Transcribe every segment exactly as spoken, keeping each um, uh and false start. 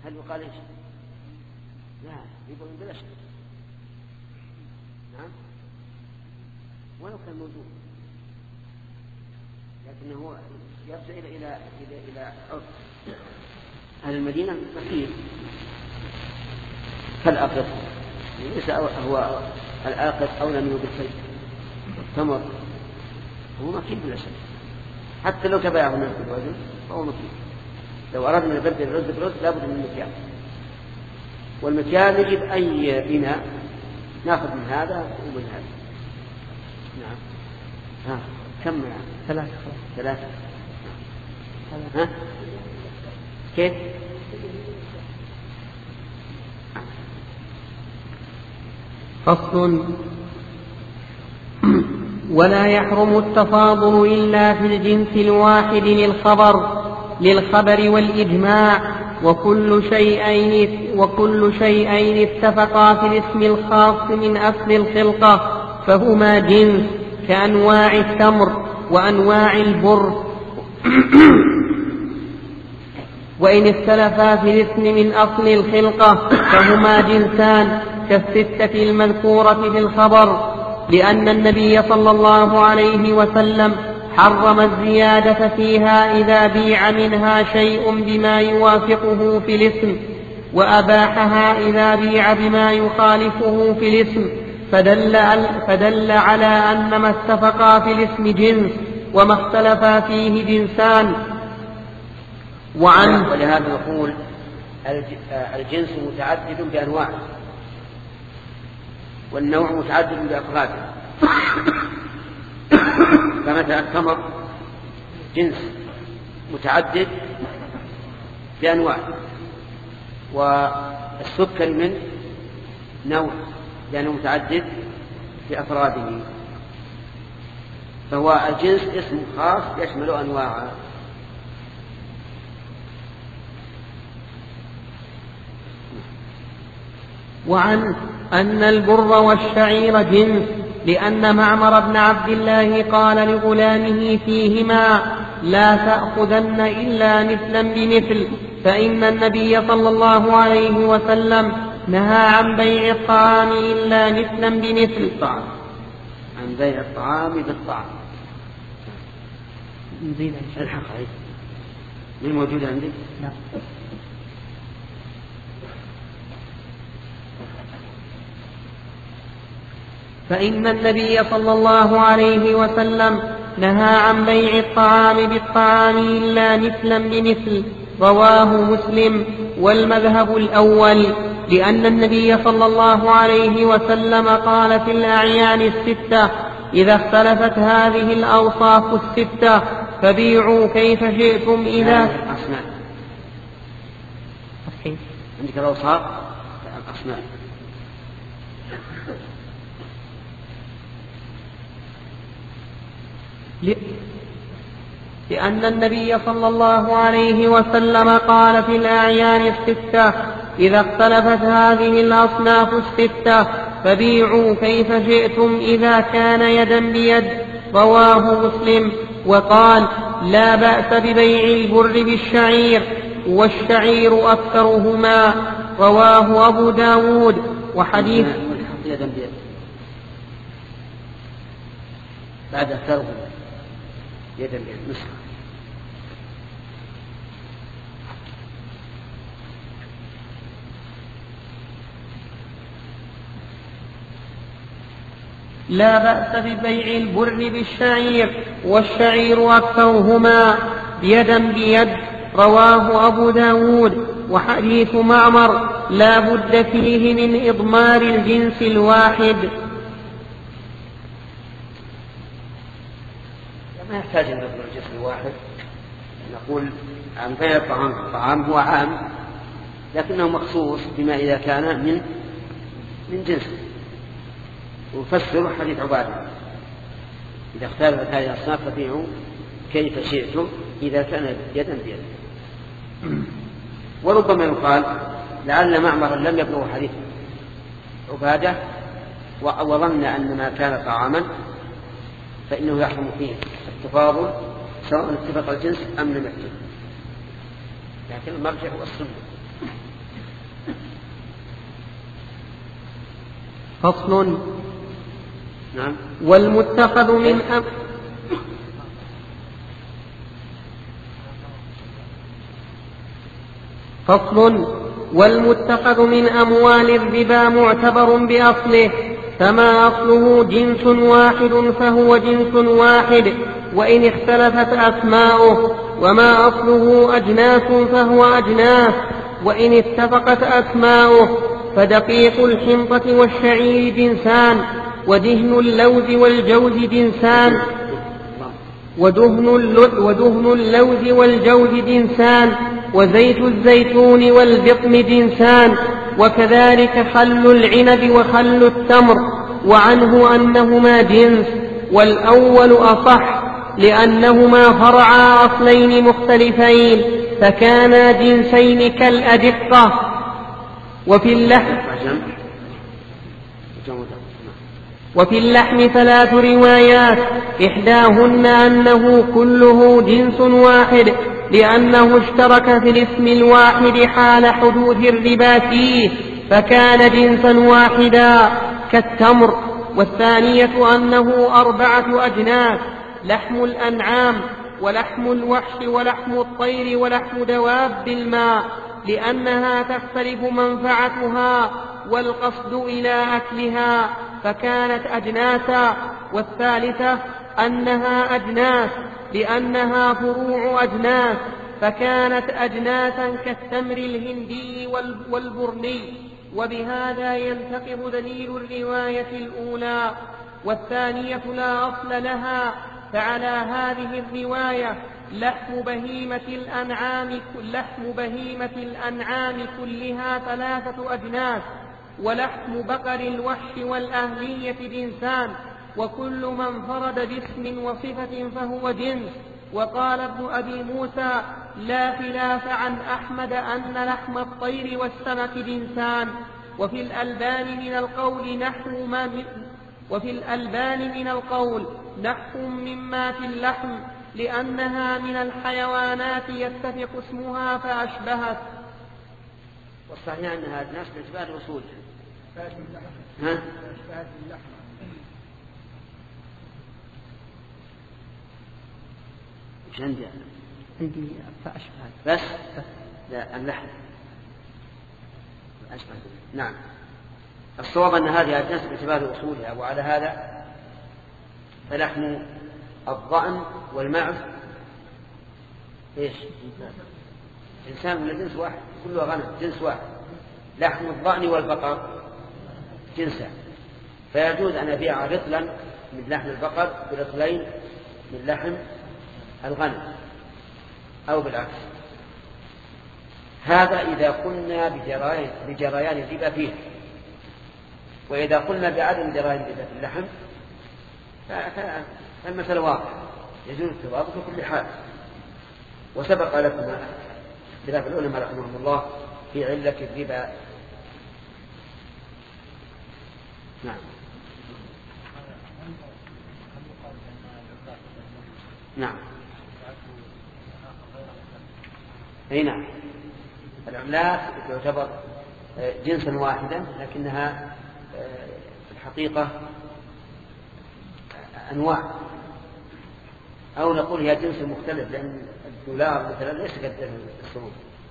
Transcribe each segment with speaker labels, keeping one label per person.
Speaker 1: هل يقال إيش؟ لا، ربوي بلا شك. نعم، ولو كان موجود، لكنه يرجع إلى إلى إلى إلى عرف أهل المدينة مكين كالآقط، ليس هو الآقط أولى منه بالخير. التمر هو مكين بلا شك، حتى لو تبايعه الناس بالوزن فهو مكين. لو أردنا نبدل الرز برز لابد من مكيال، والمكيال يجب أي إناء نأخذ من هذا ومن هذا. نعم. ها كم يعني؟
Speaker 2: ثلاثة.
Speaker 1: ثلاثة. ها كيف؟
Speaker 2: فصل. ولا يحرم التفاضل إلا في الجنس الواحد للخبر للخبر والإجماع، وكل شيئين وكل شيئين اتفقا في الاسم الخاص من أصل الخلقة فهما جنس، كأنواع التمر وأنواع البر. وإن اختلفا في الاسم من أصل الخلقة فهما جنسان كالستة المذكورة في الخبر، لأن النبي صلى الله عليه وسلم حرم الزيادة فيها إذا بيع منها شيء بما يوافقه في الاسم، وأباحها إذا بيع بما يخالفه في الاسم، فدل, فدل على أن ما اتفقا في الاسم جنس وما اختلفا فيه جنسان.
Speaker 1: وعنه ولهذا نقول الجنس متعدد بأنواع، والنوع متعدد بأفراده. فمثلا التمر جنس متعدد بأنواع، والسكر من نوع لأنه متعدد بأفراده، فهو الجنس اسم خاص يشمل أنواعا.
Speaker 2: وعنه أن البر والشعير جنس، لأن معمر بن عبد الله قال لغلامه فيهما لا تأخذن إلا مثلا بمثل، فإن النبي صلى الله عليه وسلم نهى عن بيع الطعام إلا مثلا بمثل.
Speaker 1: عن بيع الطعام بالطعام.
Speaker 2: نزيد
Speaker 1: الحق من موجود عندك؟
Speaker 2: لا. فإن النبي صلى الله عليه وسلم نهى عن بيع الطعام بالطعام إلا مثلا بمثل، رواه مسلم. والمذهب الأول، لأن النبي صلى الله عليه وسلم قال في الأعيان الستة إذا اختلفت هذه الأوصاف الستة فبيعوا كيف شئتم. إذا
Speaker 1: أصناف عندك الأوصاف أصناف،
Speaker 2: لأن النبي صلى الله عليه وسلم قال في الأعيان الستة إذا اختلفت هذه الأصناف الستة فبيعوا كيف شئتم إذا كان يدا بيد، رواه مسلم. وقال لا بأس ببيع البر بالشعير، والشعير أكثرهما، رواه أبو داود. وحديث
Speaker 1: يدا بيد بعد أكثرهما يدا بيد نسخة.
Speaker 2: لا بأس ببيع البر بالشعير، والشعير أكثرهما يدا بيد، رواه أبو داود. وحديث معمر لا بد فيه من إضمار الجنس الواحد.
Speaker 1: ما يحتاج أن نضمر الجنس الواحد، نقول عن بيع الطعام الطعام هو عام لكنه مخصوص بما إذا كان من من جنس. وفسروا حديث عبادة إذا اختلفت هذه الأصناف فبيعوا كيف شئتم إذا كان يدا بيد. وربما يقال لعل معمر لم يبلغ حديث عبادة وظن أن ما كان طعاما فإنه يحرم فيه التفاضل سواء اتفق الجنس أم لم يتفق، لكن المرجع هو السنة.
Speaker 2: فصل.
Speaker 1: نعم.
Speaker 2: والمتخذ من أم فصل. والمتخذ من أموال الربا معتبر بأصله، فما أصله جنس واحد فهو جنس واحد وإن اختلفت أسماؤه، وما أصله أجناس فهو أجناس وإن اتفقت أسماؤه. فدقيق الحنطة والشعير جنسان، ودهن اللوز والجوز جنسان ودهن, ودهن اللوز والجوز جنسان وزيت الزيتون والبطن جنسان، وكذلك خل العنب وخل التمر، وعنه أنهما جنس، والأول أصح لأنهما فرعا أصلين مختلفين فكانا جنسين كالأدقة. وفي اللحم وفي اللحم ثلاث روايات، إحداهن أنه كله جنس واحد لأنه اشترك في الاسم الواحد حال حدوث الربا فيه فكان جنسا واحدا كالتمر. والثانية أنه أربعة أجناس، لحم الأنعام ولحم الوحش ولحم الطير ولحم دواب الماء، لأنها تختلف منفعتها والقصد إلى أكلها فكانت أجناسا. والثالثة أنها أجناس لأنها فروع أجناس فكانت أجناسا كالتمر الهندي والبرني. وبهذا ينتقض دليل الرواية الأولى. والثانية لا أصل لها، فعلى هذه الرواية لحم بهيمة الأنعام لحم بهيمة الأنعام كلها ثلاثة أجناس، ولحم بقر الوحش والأهلية جنسان، وكل من فرد باسم وصفة فهو جنس. وقال ابن أبي موسى: لا خلاف عن أحمد أن لحم الطير والسمك جنسان. وفي الألبان من القول نحو ما من وفي الألبان من القول نحو مما في اللحم، لأنها من الحيوانات يتفق اسمها فأشبهت.
Speaker 1: والصحيح أنها أجناس باعتبار الأصول. ها؟ وش عندي أنا؟
Speaker 2: عندي فأشبهت
Speaker 1: بس؟ لا، اللحم أشبهت. نعم، الصواب أن هذه أجناس باعتبار أصولها، وعلى هذا فلحم الضأن والمعز إيش؟ إنسان من جنس واحد، كله غنم جنس واحد. لحم الضأن والبقر جنسا، فيجوز أن أبيع رطلا من لحم البقر برطلين من لحم الغنم أو بالعكس. هذا إذا قلنا بجريان, بجريان الربا فيه. وإذا قلنا بعدم جريان الربا في اللحم فالمثل واضح، يجوز التوابط في كل حال. وسبق لكم خلاف العلماء رحمهم الله في علة الربا. نعم نعم أي نعم، العملات تعتبر جنسا واحدا لكنها في الحقيقة أنواع، أو نقول هي جنس مختلف، لأن الدولار مثلا ليس كالسرور.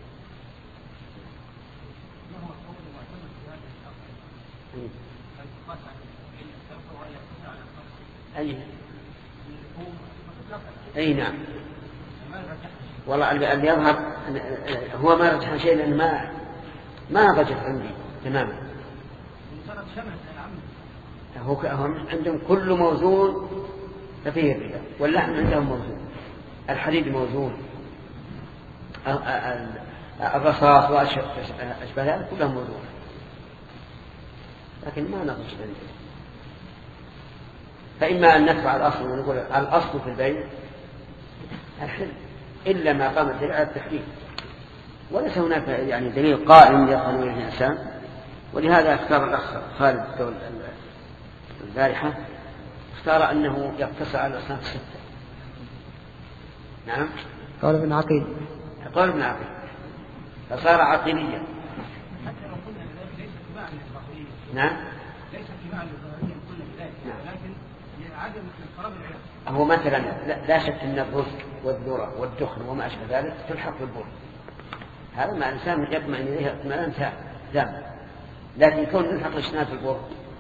Speaker 1: أي أي نعم، والله اللي يظهر هو ما رجح شيء، لأن ما ما رجح عندي تماما. هو عندهم كل موزون ففيه الربا، واللحم عندهم موزون، الحديد موزون، الرصاص وأشبه ذلك كلهم موزون، لكن ما نقص عنده. فإما أن نتبع الأصل ونقول الأصل في البيع الحل، إلا ما قام الدليل على التحريم، وليس هناك يعني دليل قائم يقام به الإنسان. ولهذا اختار الأخ خالد البارحة، اختار أنه يقتصر على الأصناف الستة. نعم،
Speaker 2: قال ابن عقيل
Speaker 1: قال ابن عقيل فصار عقيليا. نعم، هو مثلا لا شك أن الرز والذرة والدخن وما أشبه ذلك تلحق بالبر، هذا مع الإنسان يطمئن إليه اطمئنان تام، لكن كون نلحق الاجتناب بالبر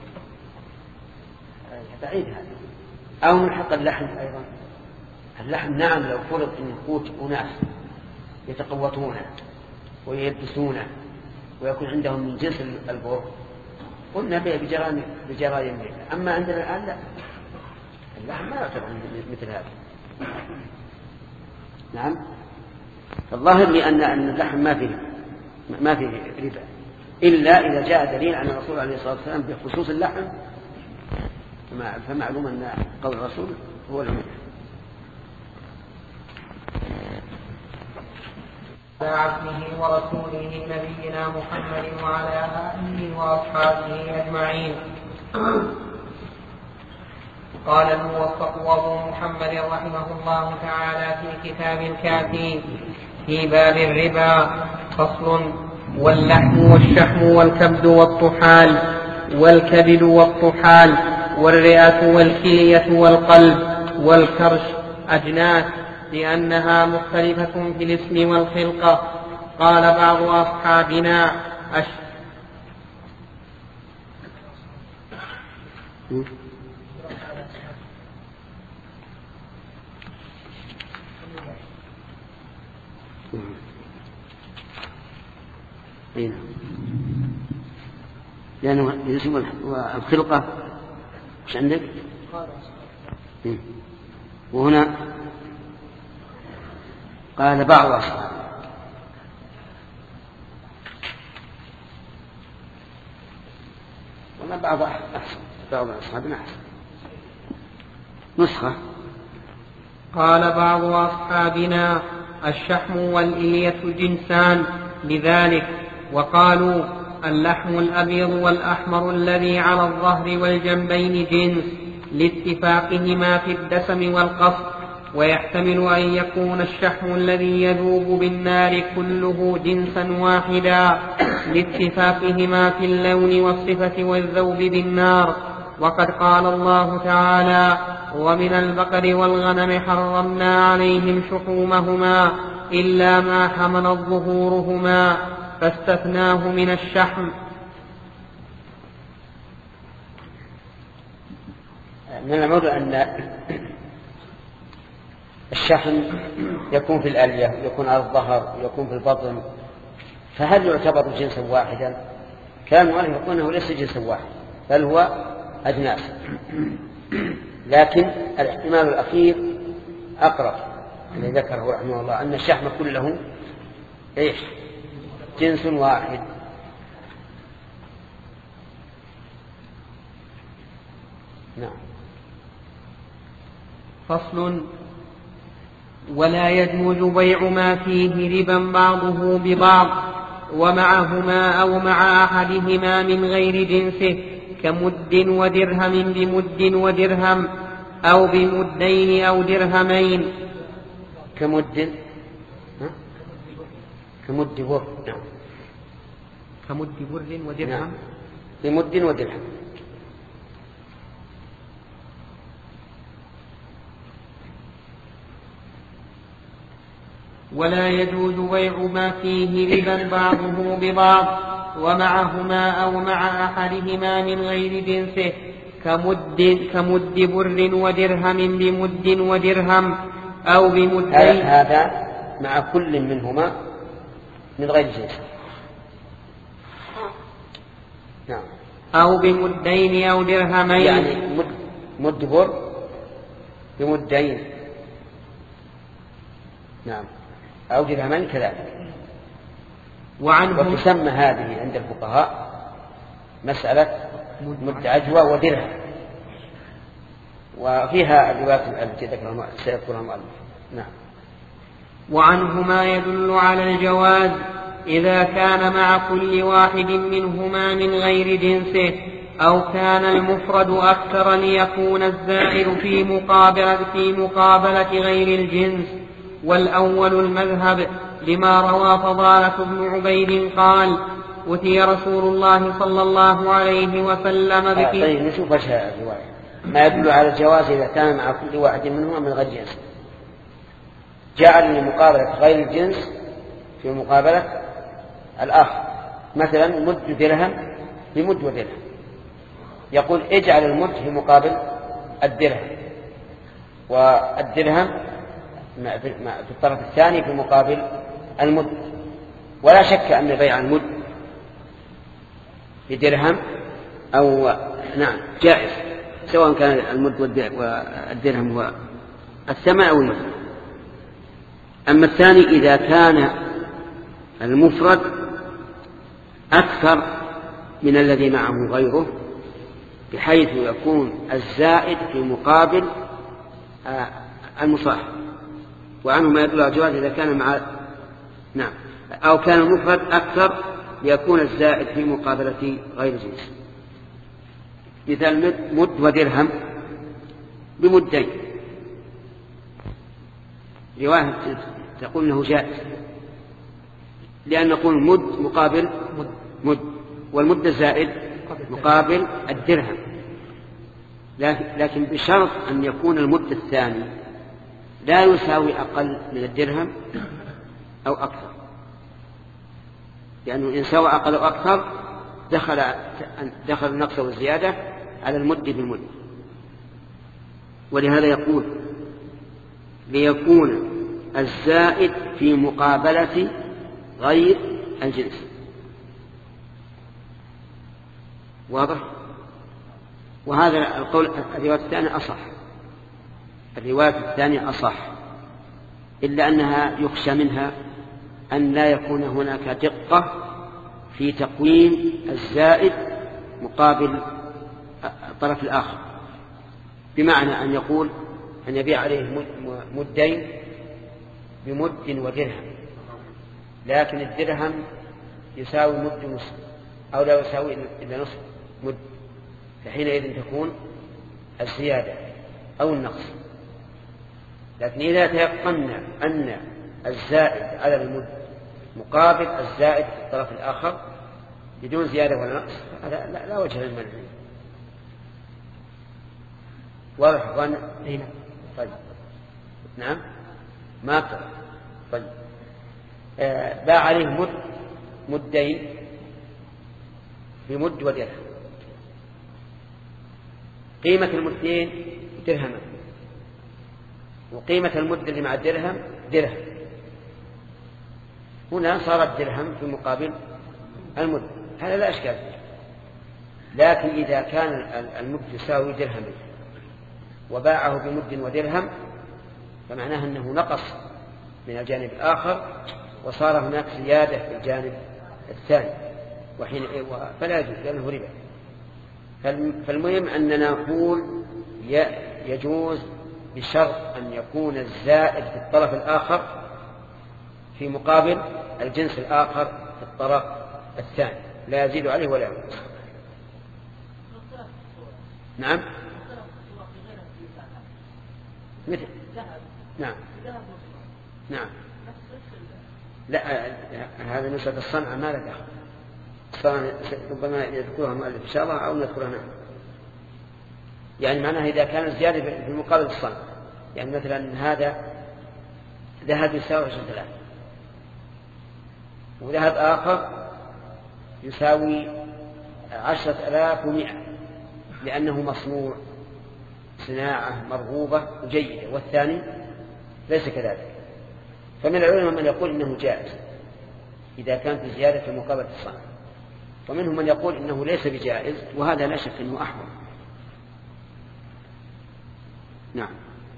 Speaker 1: بعيد هذا. أو نلحق اللحم أيضا، اللحم نعم لو فرض أن قوت أناس يتقوتونه ويلبسونه ويكون عندهم من جنس البر قلنا به بجراء يمين، أما عندنا الآن لا، اللحم ما يعتبر مثل هذا. نعم، فالظاهر لي أن اللحم ما فيه ما فيه ربا إلا إذا جاء دليل عن الرسول عليه الصلاة والسلام بخصوص اللحم، فمعلوم أن قول الرسول هو العموم.
Speaker 2: على عبده ورسوله نبينا محمد وعلى آله وأصحابه أجمعين. قال الموفق أبو محمد رحمه الله تعالى في كتاب الكافي في باب الربا فصل: واللحم والشحم والكبد والطحال والكبد والطحال والرئة والكلية والقلب والكرش أجناس لأنها مختلفة في الاسم والخلقة. قال بعض أصحابنا أش...
Speaker 1: لأنه الاسم والخلقة مش عندك؟ وهنا قال بعض أصحاب ولا بعض أحسن، بعض أصحابنا أحسن نسخة.
Speaker 2: قال بعض أصحابنا الشحم والإلية جنسان لذلك، وقالوا اللحم الأبيض والأحمر الذي على الظهر والجنبين جنس لاتفاقهما في الدسم والقصد، ويحتمل أن يكون الشحم الذي يذوب بالنار كله جنسا واحدا لاتفاقهما في اللون والصفة والذوب بالنار. وقد قال الله تعالى: ومن البقر والغنم حرمنا عليهم شحومهما إلا ما حملت ظهورهما، فاستثناه من الشحم.
Speaker 1: من المعلوم أن الشحم يكون في الألية، يكون على الظهر، يكون في البطن، فهل يعتبر جنسا واحدا؟ كان المؤلف يقول أنه ليس جنسا واحدا بل هو أجناس، لكن الاحتمال الأخير أقرب الذي ذكره رحمه الله أن الشحم كله إيش؟ جنس واحد. نعم.
Speaker 2: فصل: ولا يجوز بيع ما فيه ربا بعضه ببعض ومعهما أو مع أحدهما من غير جنسه كمد ودرهم بمد ودرهم أو بمدين أو درهمين.
Speaker 1: كمد كمد بر نعم
Speaker 2: كمد بر ودرهم
Speaker 1: نعم. بمد ودرهم.
Speaker 2: ولا يجوز بيع ما فيه ربا بعضه ببعض ومعهما أو مع أحدهما من غير جنسه كمد, كمد بر ودرهم بمد ودرهم أو بمدين.
Speaker 1: هذا مع كل منهما من غير جنسه. نعم.
Speaker 2: أو بمدين أو درهمين،
Speaker 1: يعني مد, مد بر بمدين نعم أو درهمين كذلك. وتسمى هذه عند الفقهاء مسألة مد عجوة ودرهم، وفيها الروايات التي ذكرها سيذكرها المؤلف. نعم.
Speaker 2: وعنهما يدل على الجواز إذا كان مع كل واحد منهما من غير جنسه أو كان المفرد أكثر ليكون الزائر في مقابلة, في مقابلة غير الجنس. والأول المذهب لما روى فضالة بن عبيد قال: أتي رسول الله صلى الله عليه وسلم بك.
Speaker 1: طيب نشوف ايش الرواية ما يدل على الجواز إذا كان مع كل واحد منهما من غير جنس. جعل لمقابلة غير الجنس في مقابلة الآخر، مثلا مد درهم بمد ودرهم، يقول اجعل المد في مقابل الدرهم، والدرهم في الطرف الثاني في مقابل المد. ولا شك أن بيع المد بدرهم أو نعم جائز، سواء كان المد والدرهم هو الثمن أو المثل. أما الثاني إذا كان المفرد أكثر من الذي معه غيره، بحيث يكون الزائد في مقابل المصاحب، وعنه ما يدل على الجواز إذا كان مع نعم أو كان المفرد أكثر ليكون الزائد في مقابلة غير جنس. مثال مد ودرهم بمدين، رواية تقول انه جائز، لأن نقول مد مقابل مد، والمد الزائد مقابل الدرهم، لكن بشرط أن يكون المد الثاني لا يساوي أقل من الدرهم أو أكثر، لأنه إن سوى أقل أو أكثر دخل دخل النقص والزيادة على المد بالمد. ولهذا يقول ليكون الزائد في مقابلة غير الجنس. واضح؟ وهذا القول الرواية الثانية أصح، الرواية الثانية أصح، إلا أنها يخشى منها أن لا يكون هناك دقة في تقويم الزائد مقابل الطرف الآخر، بمعنى أن يقول أن يبيع عليه مدين بمد ودرهم، لكن الدرهم يساوي مد نصف أو لا يساوي إلا نصف مد، فحينئذ تكون الزيادة أو النقص. لكن إذا تيقنا أن الزائد على المد مقابل الزائد في الطرف الآخر بدون زيادة ولا نقص، هذا لا, لا وجه للمنع. واضح أخوانا؟ طيب نعم ما أكثر. طيب آه باع عليه مد مدين بمد ودرهم، قيمة المدين درهما، وقيمة المد اللي مع الدرهم درهم. هنا صار الدرهم في مقابل المد، هذا لا أشكال فيه. لكن إذا كان المد يساوي درهما وباعه بمد ودرهم فمعناه أنه نقص من الجانب الآخر وصار هناك زيادة في الجانب الثاني، وحين فلا يجوز لأنه ربا. فالمهم أننا نقول يجوز بشرط أن يكون الزائد في الطرف الآخر في مقابل الجنس الآخر في الطرف الثاني، لا يزيد عليه ولا ينقص. نعم مثل نعم نعم لا هذا نسبة الصنعة ما له دخل، ربما يذكرها المؤلف إن شاء الله أو نذكرها نعم. يعني معناها إذا كان الزيادة في مقابل الصنعة، يعني مثلا هذا ذهب يساوي عشرة آلاف وذهب آخر يساوي عشرة آلاف ومئة، لأنه مصنوع صناعة مرغوبة وجيدة، والثاني ليس كذلك. فمن العلماء من يقول إنه جائز إذا كانت الزيادة في مقابلة الصنعة، ومنهم من يقول إنه ليس بجائز، وهذا لا شك أنه أحوط. نعم.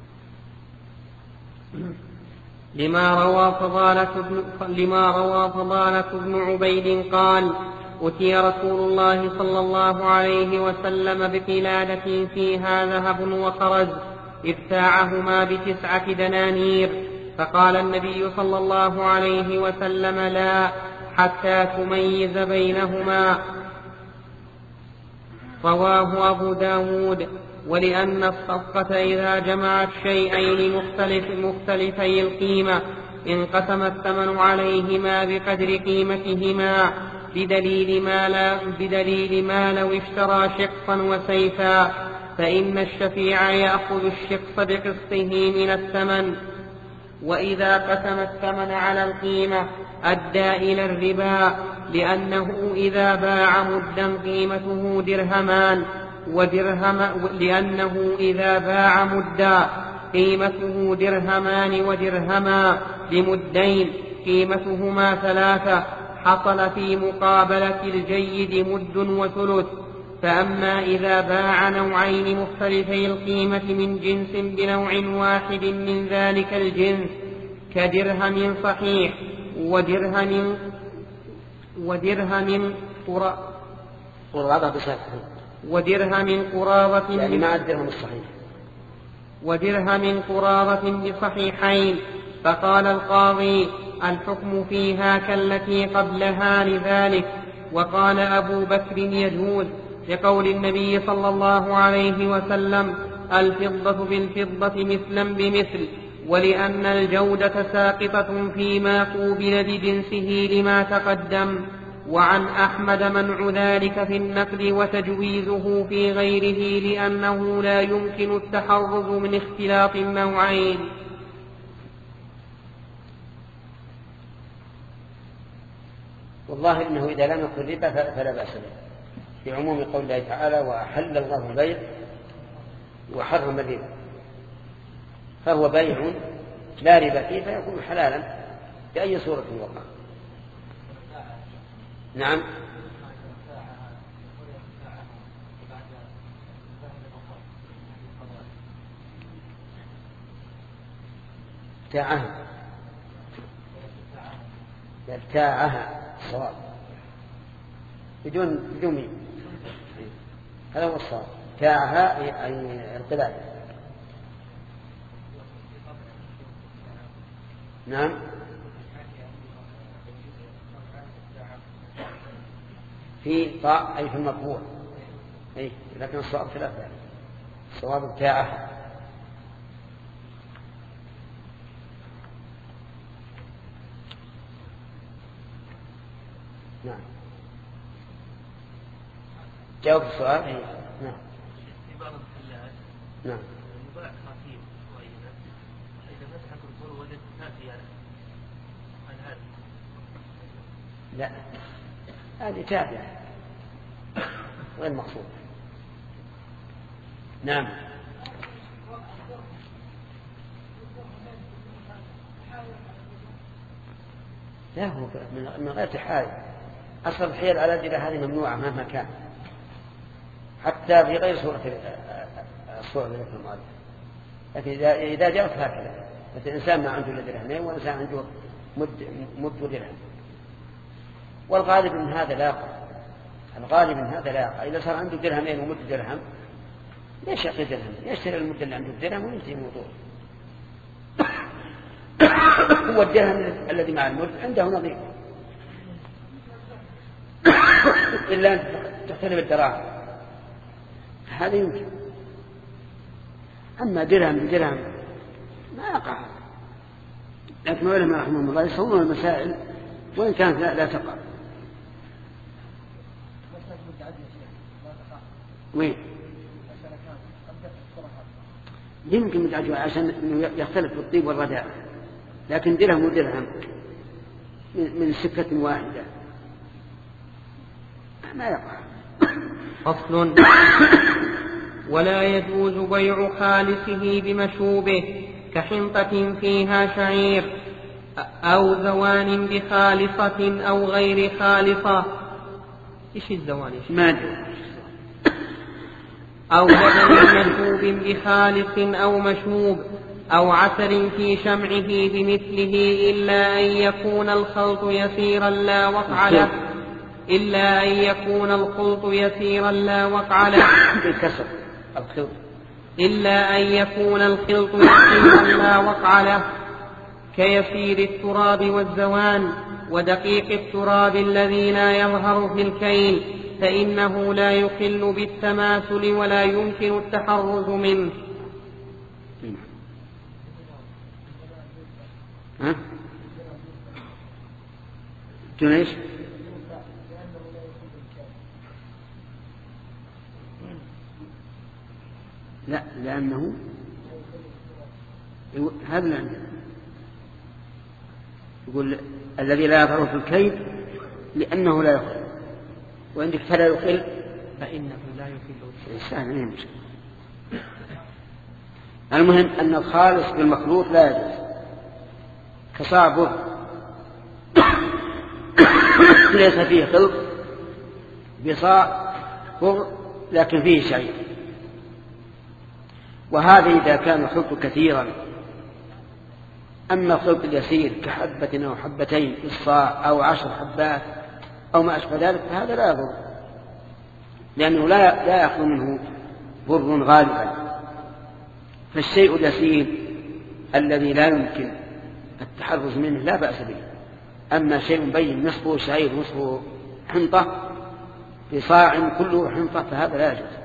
Speaker 2: لما روى فضالة بن لما روى فضالة بن عبيد قال: أتي رسول الله صلى الله عليه وسلم بقلادة فيها ذهب وخرز ابتاعهما بتسعة دنانير، فقال النبي صلى الله عليه وسلم: لا، حتى تميز بينهما. رواه أبو داود. ولأن الصفقة إذا جمعت شيئين مختلف مختلفي القيمة انقسم الثمن عليهما بقدر قيمتهما، بدليل ما, لا بدليل ما لو اشترى شقا وسيفا، فإن الشفيع يأخذ الشقص بقسطه من الثمن. وإذا قسم الثمن على القيمة أدى إلى الربا، لأنه إذا باع مدا قيمته درهمان ودرهم لأنه إذا باع مدا قيمته درهمان ودرهما بمدين قيمتهما ثلاثة، حصل في مقابلة الجيد مد وثلث. فأما إذا باع نوعين مختلفي القيمة من جنس بنوع واحد من ذلك الجنس كدرهم صحيح ودرهم ودرهم
Speaker 1: قرابة بصحيح
Speaker 2: ودرهم قرابة
Speaker 1: يعني مع الدرهم الصحيح
Speaker 2: ودرهم قرابة بصحيحين، فقال القاضي الحكم فيها كالتي قبلها لذلك. وقال أبو بكر يجوز لقول النبي صلى الله عليه وسلم الفضة بالفضة مثلا بمثل، ولأن الجودة ساقطة فيما قوبل بجنسه لما تقدم. وعن أحمد منع ذلك في النقل وتجويزه في غيره لأنه لا يمكن التحرز من اختلاط النوعين.
Speaker 1: والله إنه إذا لم يكن ربا فلا بأس به، في عموم قول الله تعالى وأحل الله البيع وحرم الربا، فهو بيع لا ربا فيه فيكون حلالا بأي صورة وقع. نعم. ابتاعها ابتاعها الصواب بدون بدون مين، هذا هو الصواب. ابتاعها يعني القلال. نعم. في طاء أي في المطبوع، أي لكن الصواب ثلاثة، الصواب ابتاعها. نعم. جاوب السؤال. أي. نعم.
Speaker 3: في بعض المحلات
Speaker 1: نعم
Speaker 3: يباع خاتيم معينة، إذا فتح الكرسور وجد كافية عن هذا.
Speaker 1: لا، هذه تابعة غير مقصود. نعم. لا، هو من غير تحايل. أصل الحيل على الجبال هذه ممنوعة مهما كان، حتى في غير صورة الصورة التي في المؤلف. لكن إذا جاءت هكذا، مثل الإنسان ما عنده إلا درهمين والإنسان عنده مد مد درهم، والغالب من هذا لا يقع. الغالب من هذا لا يقع. إذا صار عنده درهمين ومد درهم ليش يعطي درهم؟ يشتري المد اللي عنده الدرهم وينتهي الموضوع. هو الدرهم الذي مع المد عنده نظير، إلا أن تختلف الدراهم، هذا يمكن. أما درهم بدرهم ما يقع. لكن العلماء رحمهم الله يصورون المسائل وإن كانت لا, لا تقع. وين يمكن متعجب عشان يختلف في الطيب والرداء، لكن درهم ودرهم من سكة واحدة ما يقع.
Speaker 2: فصل. ولا يجوز بيع خالصه بمشوبه كحنطة فيها شعير أو زوان بخالصة أو غير خالصة. إيش الزوان؟
Speaker 1: ما أدري.
Speaker 2: أو لبن مشوب بخالص أو مشوب أو عسل في شمعه بمثله، إلا أن يكون الخلط يسيرا لا وقع له إلا أن يكون الخلط يسيرا لا وقع له إلا أن يكون الخلط يسيرا لا وقع له كيسير التراب والزوان ودقيق التراب الذي لا يظهر في الكيل، فإنه لا يخل بالتماثل ولا يمكن التحرز منه.
Speaker 1: ها؟ جنيش لا، لأنه هذا اللي عندنا يقول الذي لا يظهر في الكيد لأنه لا يخل، وعندك فلا يخل
Speaker 2: فإنه لا يخل.
Speaker 1: سهل. المهم أن الخالص بالمخلوط لا يجوز، كصاع بر ليس فيه خلط بصاع بر لكن فيه شعير. وهذا إذا كان الخلط كثيرا. أما الخلط اليسير كحبة أو حبتين في الصاع أو عشر حبات أو ما أشبه ذلك فهذا لا يضر، لأنه لا لا يأخذ منه بر غالبا. فالشيء اليسير الذي لا يمكن التحرز منه لا بأس به. أما شيء بين نصفه شعير نصفه حنطة في صاع كله حنطة فهذا لا يجوز.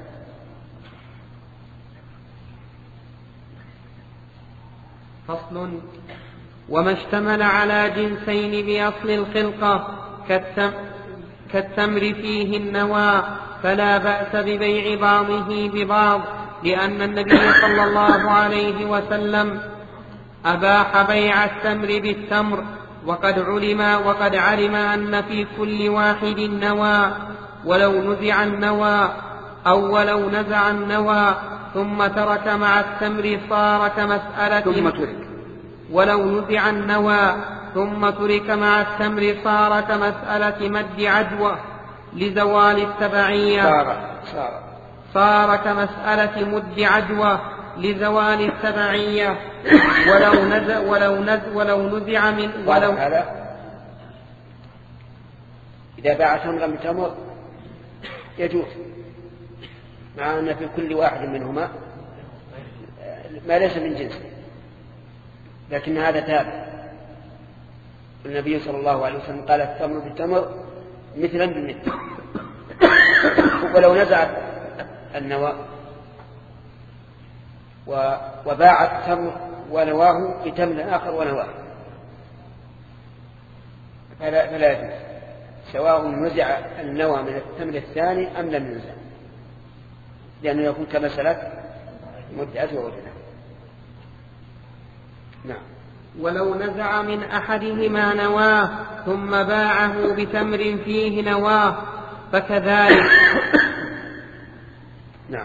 Speaker 2: فصل. وما اشتمل على جنسين بأصل الخلقة كالتمر فيه النوى فلا بأس ببيع بعضه ببعض، لأن النبي صلى الله عليه وسلم أباح بيع التمر بالتمر، وقد علم وقد علم أن في كل واحد نوى، ولو نزع النوى أو ولو نزع النوى ثم ترك مع التمر صار كمسألة
Speaker 1: ثم ترك
Speaker 2: ولو نزع النوى ثم ترك مع التمر صار كمسألة مد عدوى لزوال التبعية
Speaker 1: صار, صار.
Speaker 2: صار كمسألة مد عدوى لزوال التبعية. ولو نزع ولو نزع ولو نزع من ولو
Speaker 1: إذا باع تمرا بتمر يجوز، مع أن في كل واحد منهما ما ليس من جنسه، لكن هذا تابع. النبي صلى الله عليه وسلم قال التمر بالتمر مثلا بالمثل. ولو نزع النوى وباع التمر ونواه بتمر آخر ونواه فلا, فلا يجوز، سواء نزع النوى من التمر الثاني أم لم ينزع، لأنه يكون كمسألة مدة ووجنة. نعم.
Speaker 2: ولو نزع من أحدهما نواه ثم باعه بتمر فيه نواه فكذلك.
Speaker 1: نعم.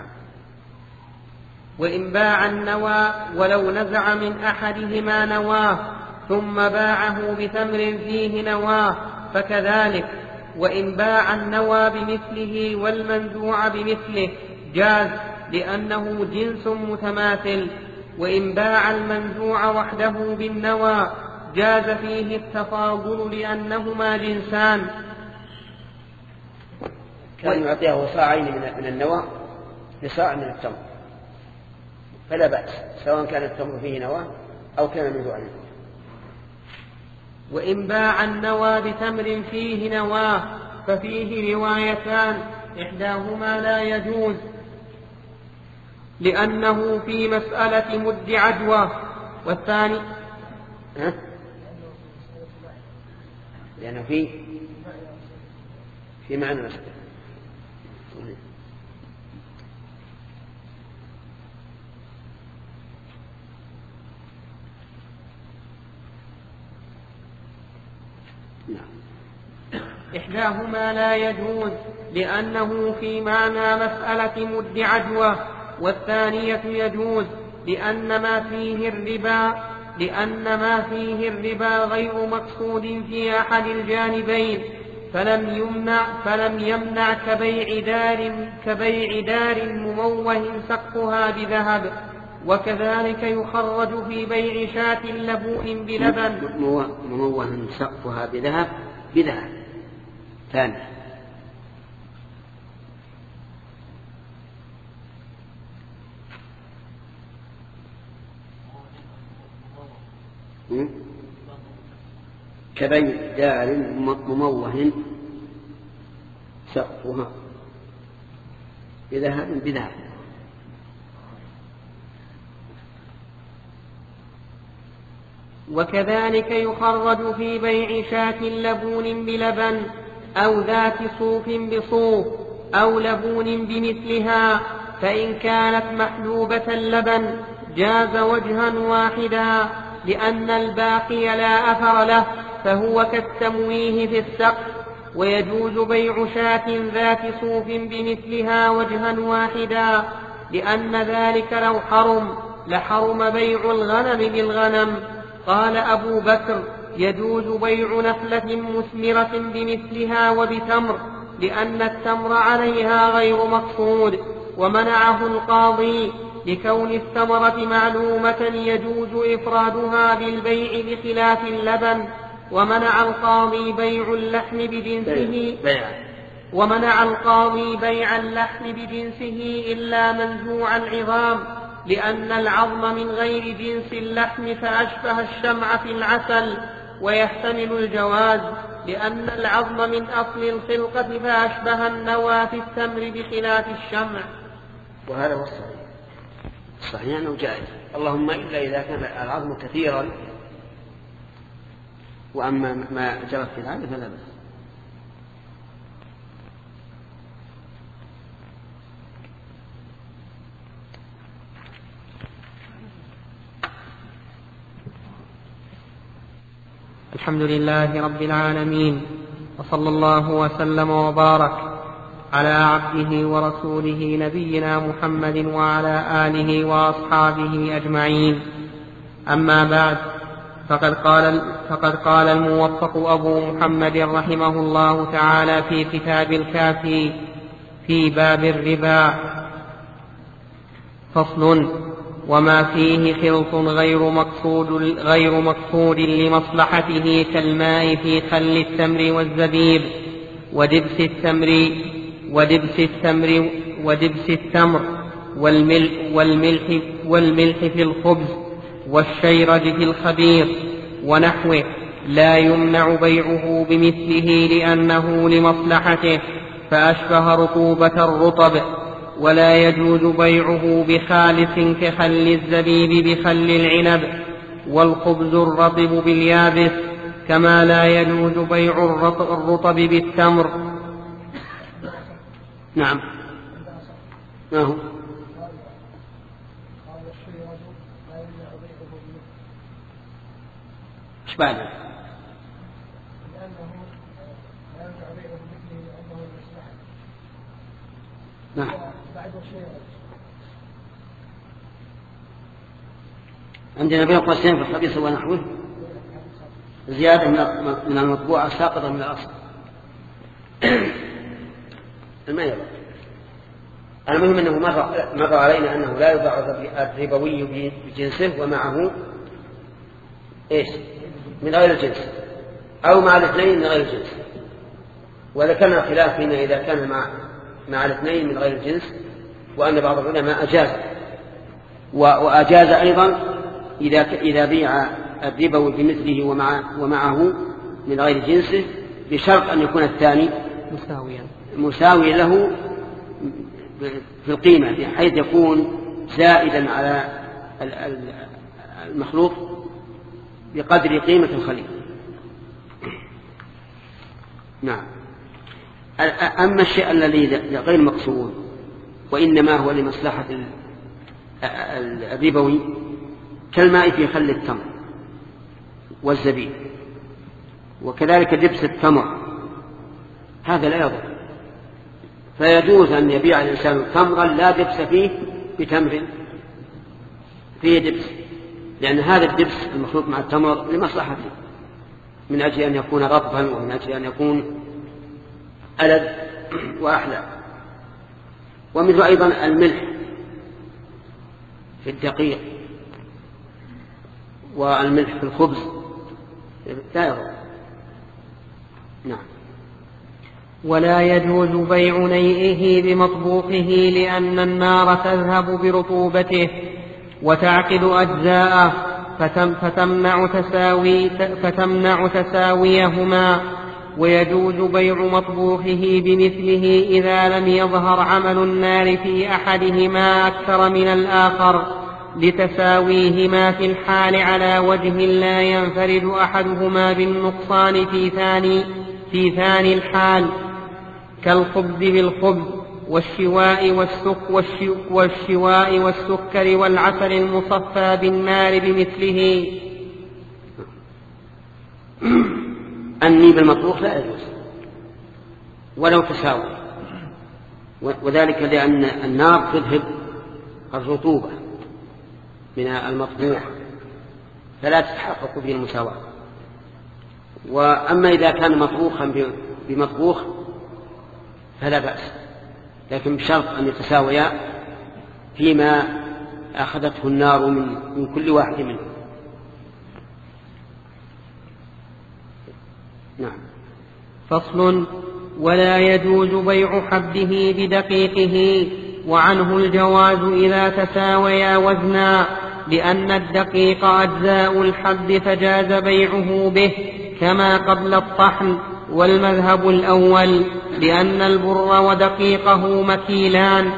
Speaker 2: وإن باع النوى ولو نزع من أحدهما نواه ثم باعه بتمر فيه نواه فكذلك. وإن باع النوى بمثله والمنزوع بمثله جاز، لأنه جنس متماثل. وإن باع المنزوع وحده بالنوى جاز فيه التفاضل لأنهما جنسان.
Speaker 1: كان يعطيه صاعين من النوى لصاع من التمر فلا بأس، سواء كان التمر فيه نوى أو كان منزوعا.
Speaker 2: وإن باع النوى بتمر فيه نواه ففيه روايتان، إحداهما لا يجوز لأنه في مسألة مد عدوى، والثاني
Speaker 1: ها؟ لأنه في في معنى مسألة.
Speaker 2: إحداهما لا يجوز لأنه في معنى مسألة مد عدوى، والثانية يجوز لأن ما فيه الربا لأن ما فيه الربا غير مقصود في أحد الجانبين، فلم يمنع فلم يمنع كبيع دار كبيع دار مموه سقفها بذهب. وكذلك يخرج في بيع شاة لبون بلبن
Speaker 1: مموه سقفها بذهب بذهب ثاني. كبيع دار مموه سقفها بذهب بذهب.
Speaker 2: وكذلك يخرج في بيع شاة لبون بلبن أو ذات صوف بصوف أو لبون بمثلها فإن كانت محلوبة اللبن جاز وجها واحدا، لأن الباقي لا أثر له فهو كالتمويه في السقف. ويجوز بيع شاة ذات صوف بمثلها وجها واحدا، لأن ذلك لو حرم لحرم بيع الغنم بالغنم. قال أبو بكر: يجوز بيع نخلة مثمرة بمثلها وبتمر، لأن التمر عليها غير مقصود. ومنعه القاضي لكون الثمرة معلومة يجوز إفرادها بالبيع بخلاف اللبن. ومنع القاضي بيع اللحم بجنسه ومنع القاضي بيع اللحم بجنسه إلا منزوع العظام، لأن العظم من غير جنس اللحم فأشبه الشمع في العسل. ويحتمل الجواز، لأن العظم من أصل الخلقة فأشبه النوى في التمر بخلاف الشمع.
Speaker 1: وهذا هو الصحيح، الصحيح أنه جائز، اللهم إلا إذا كان العظم كثيرا، وأما ما جرت في العادة فلا بأس.
Speaker 2: الحمد لله رب العالمين، وصلى الله وسلم وبارك على عبده ورسوله نبينا محمد وعلى آله وأصحابه أجمعين. أما بعد، فقد قال, فقد قال الموفق أبو محمد رحمه الله تعالى في كتاب الكافي في باب الربا: فصل: وما فيه خلط غير مقصود, غير مقصود لمصلحته كالماء في خل التمر والزبيب ودبس التمر ودبس التمر ودبس التمر والملح, والملح, والملح في الخبز والشيرج في الخبير ونحوه، لا يمنع بيعه بمثله لأنه لمصلحته فأشبه رطوبة الرطب. ولا يجوز بيعه بخالص كخل الزبيب بخل العنب، والخبز الرطب باليابس، كما لا يجوز بيع الرطب بالتمر.
Speaker 1: نعم. ما هو؟ ايش بعده؟ نعم. عندنا بين قوسين في الخبيث ونحوه زيادة من المطبوعة ساقطة من الأصل. ما يبقى. المهم أنه مر علينا أنه لا يباع الربوي بجنسه ومعه إيش؟ من غير الجنس، أو مع الاثنين من غير الجنس. وذكرنا الخلاف فينا إذا كان مع مع الاثنين من غير الجنس، وأن بعض العلماء أجاز، وأجاز أيضا إذا إذا بيع الربوي بمثله ومع ومعه من غير جنسه، بشرط أن يكون الثاني
Speaker 2: مساويا
Speaker 1: مساوي له في القيمة، بحيث يكون زائدا على المخلوط بقدر قيمة الخليط. نعم. أما الشيء الذي غير مقصود وإنما هو لمصلحة الربوي كالماء في خل التمر والزبيب، وكذلك دبس التمر، هذا لا يضر، فيجوز أن يبيع الإنسان تمرا لا دبس فيه بتمر فيه دبس، لأن هذا الدبس المخلوط مع التمر لمصلحته، من أجل أن يكون رطبا ومن أجل أن يكون ألذ وأحلى. ومثل أيضا الملح في الدقيق والملح في الخبز لا يضر. نعم.
Speaker 2: ولا يجوز بيع نيئه بمطبوخه، لأن النار تذهب برطوبته وتعقد أجزاءه فتم فتمنع, تساوي فتمنع تساويهما. ويجوز بيع مطبوخه بمثله إذا لم يظهر عمل النار في أحدهما أكثر من الآخر، لتساويهما في الحال على وجه لا ينفرد أحدهما بالنقصان في ثاني, في ثاني الحال، كالخبز بالخبز والشواء والسك والشواء والسكر والعسل المصفى بالنار بمثله.
Speaker 1: النيب المطبوخ لا يجوز ولو تساوي، وذلك لأن النار تذهب الرطوبة من المطبوخ فلا تتحقق به المساواة. وأما إذا كان مطبوخا بمطبوخ فلا بأس، لكن بشرط أن يتساويا فيما أخذته النار من, من كل واحد منه. نعم.
Speaker 2: فصل. ولا يجوز بيع حبه بدقيقه، وعنه الجواز إذا تساويا وزنا، لأن الدقيق أجزاء الحب فجاز بيعه به كما قبل الطحن، والمذهب الأول لأن البر ودقيقه مكيلان.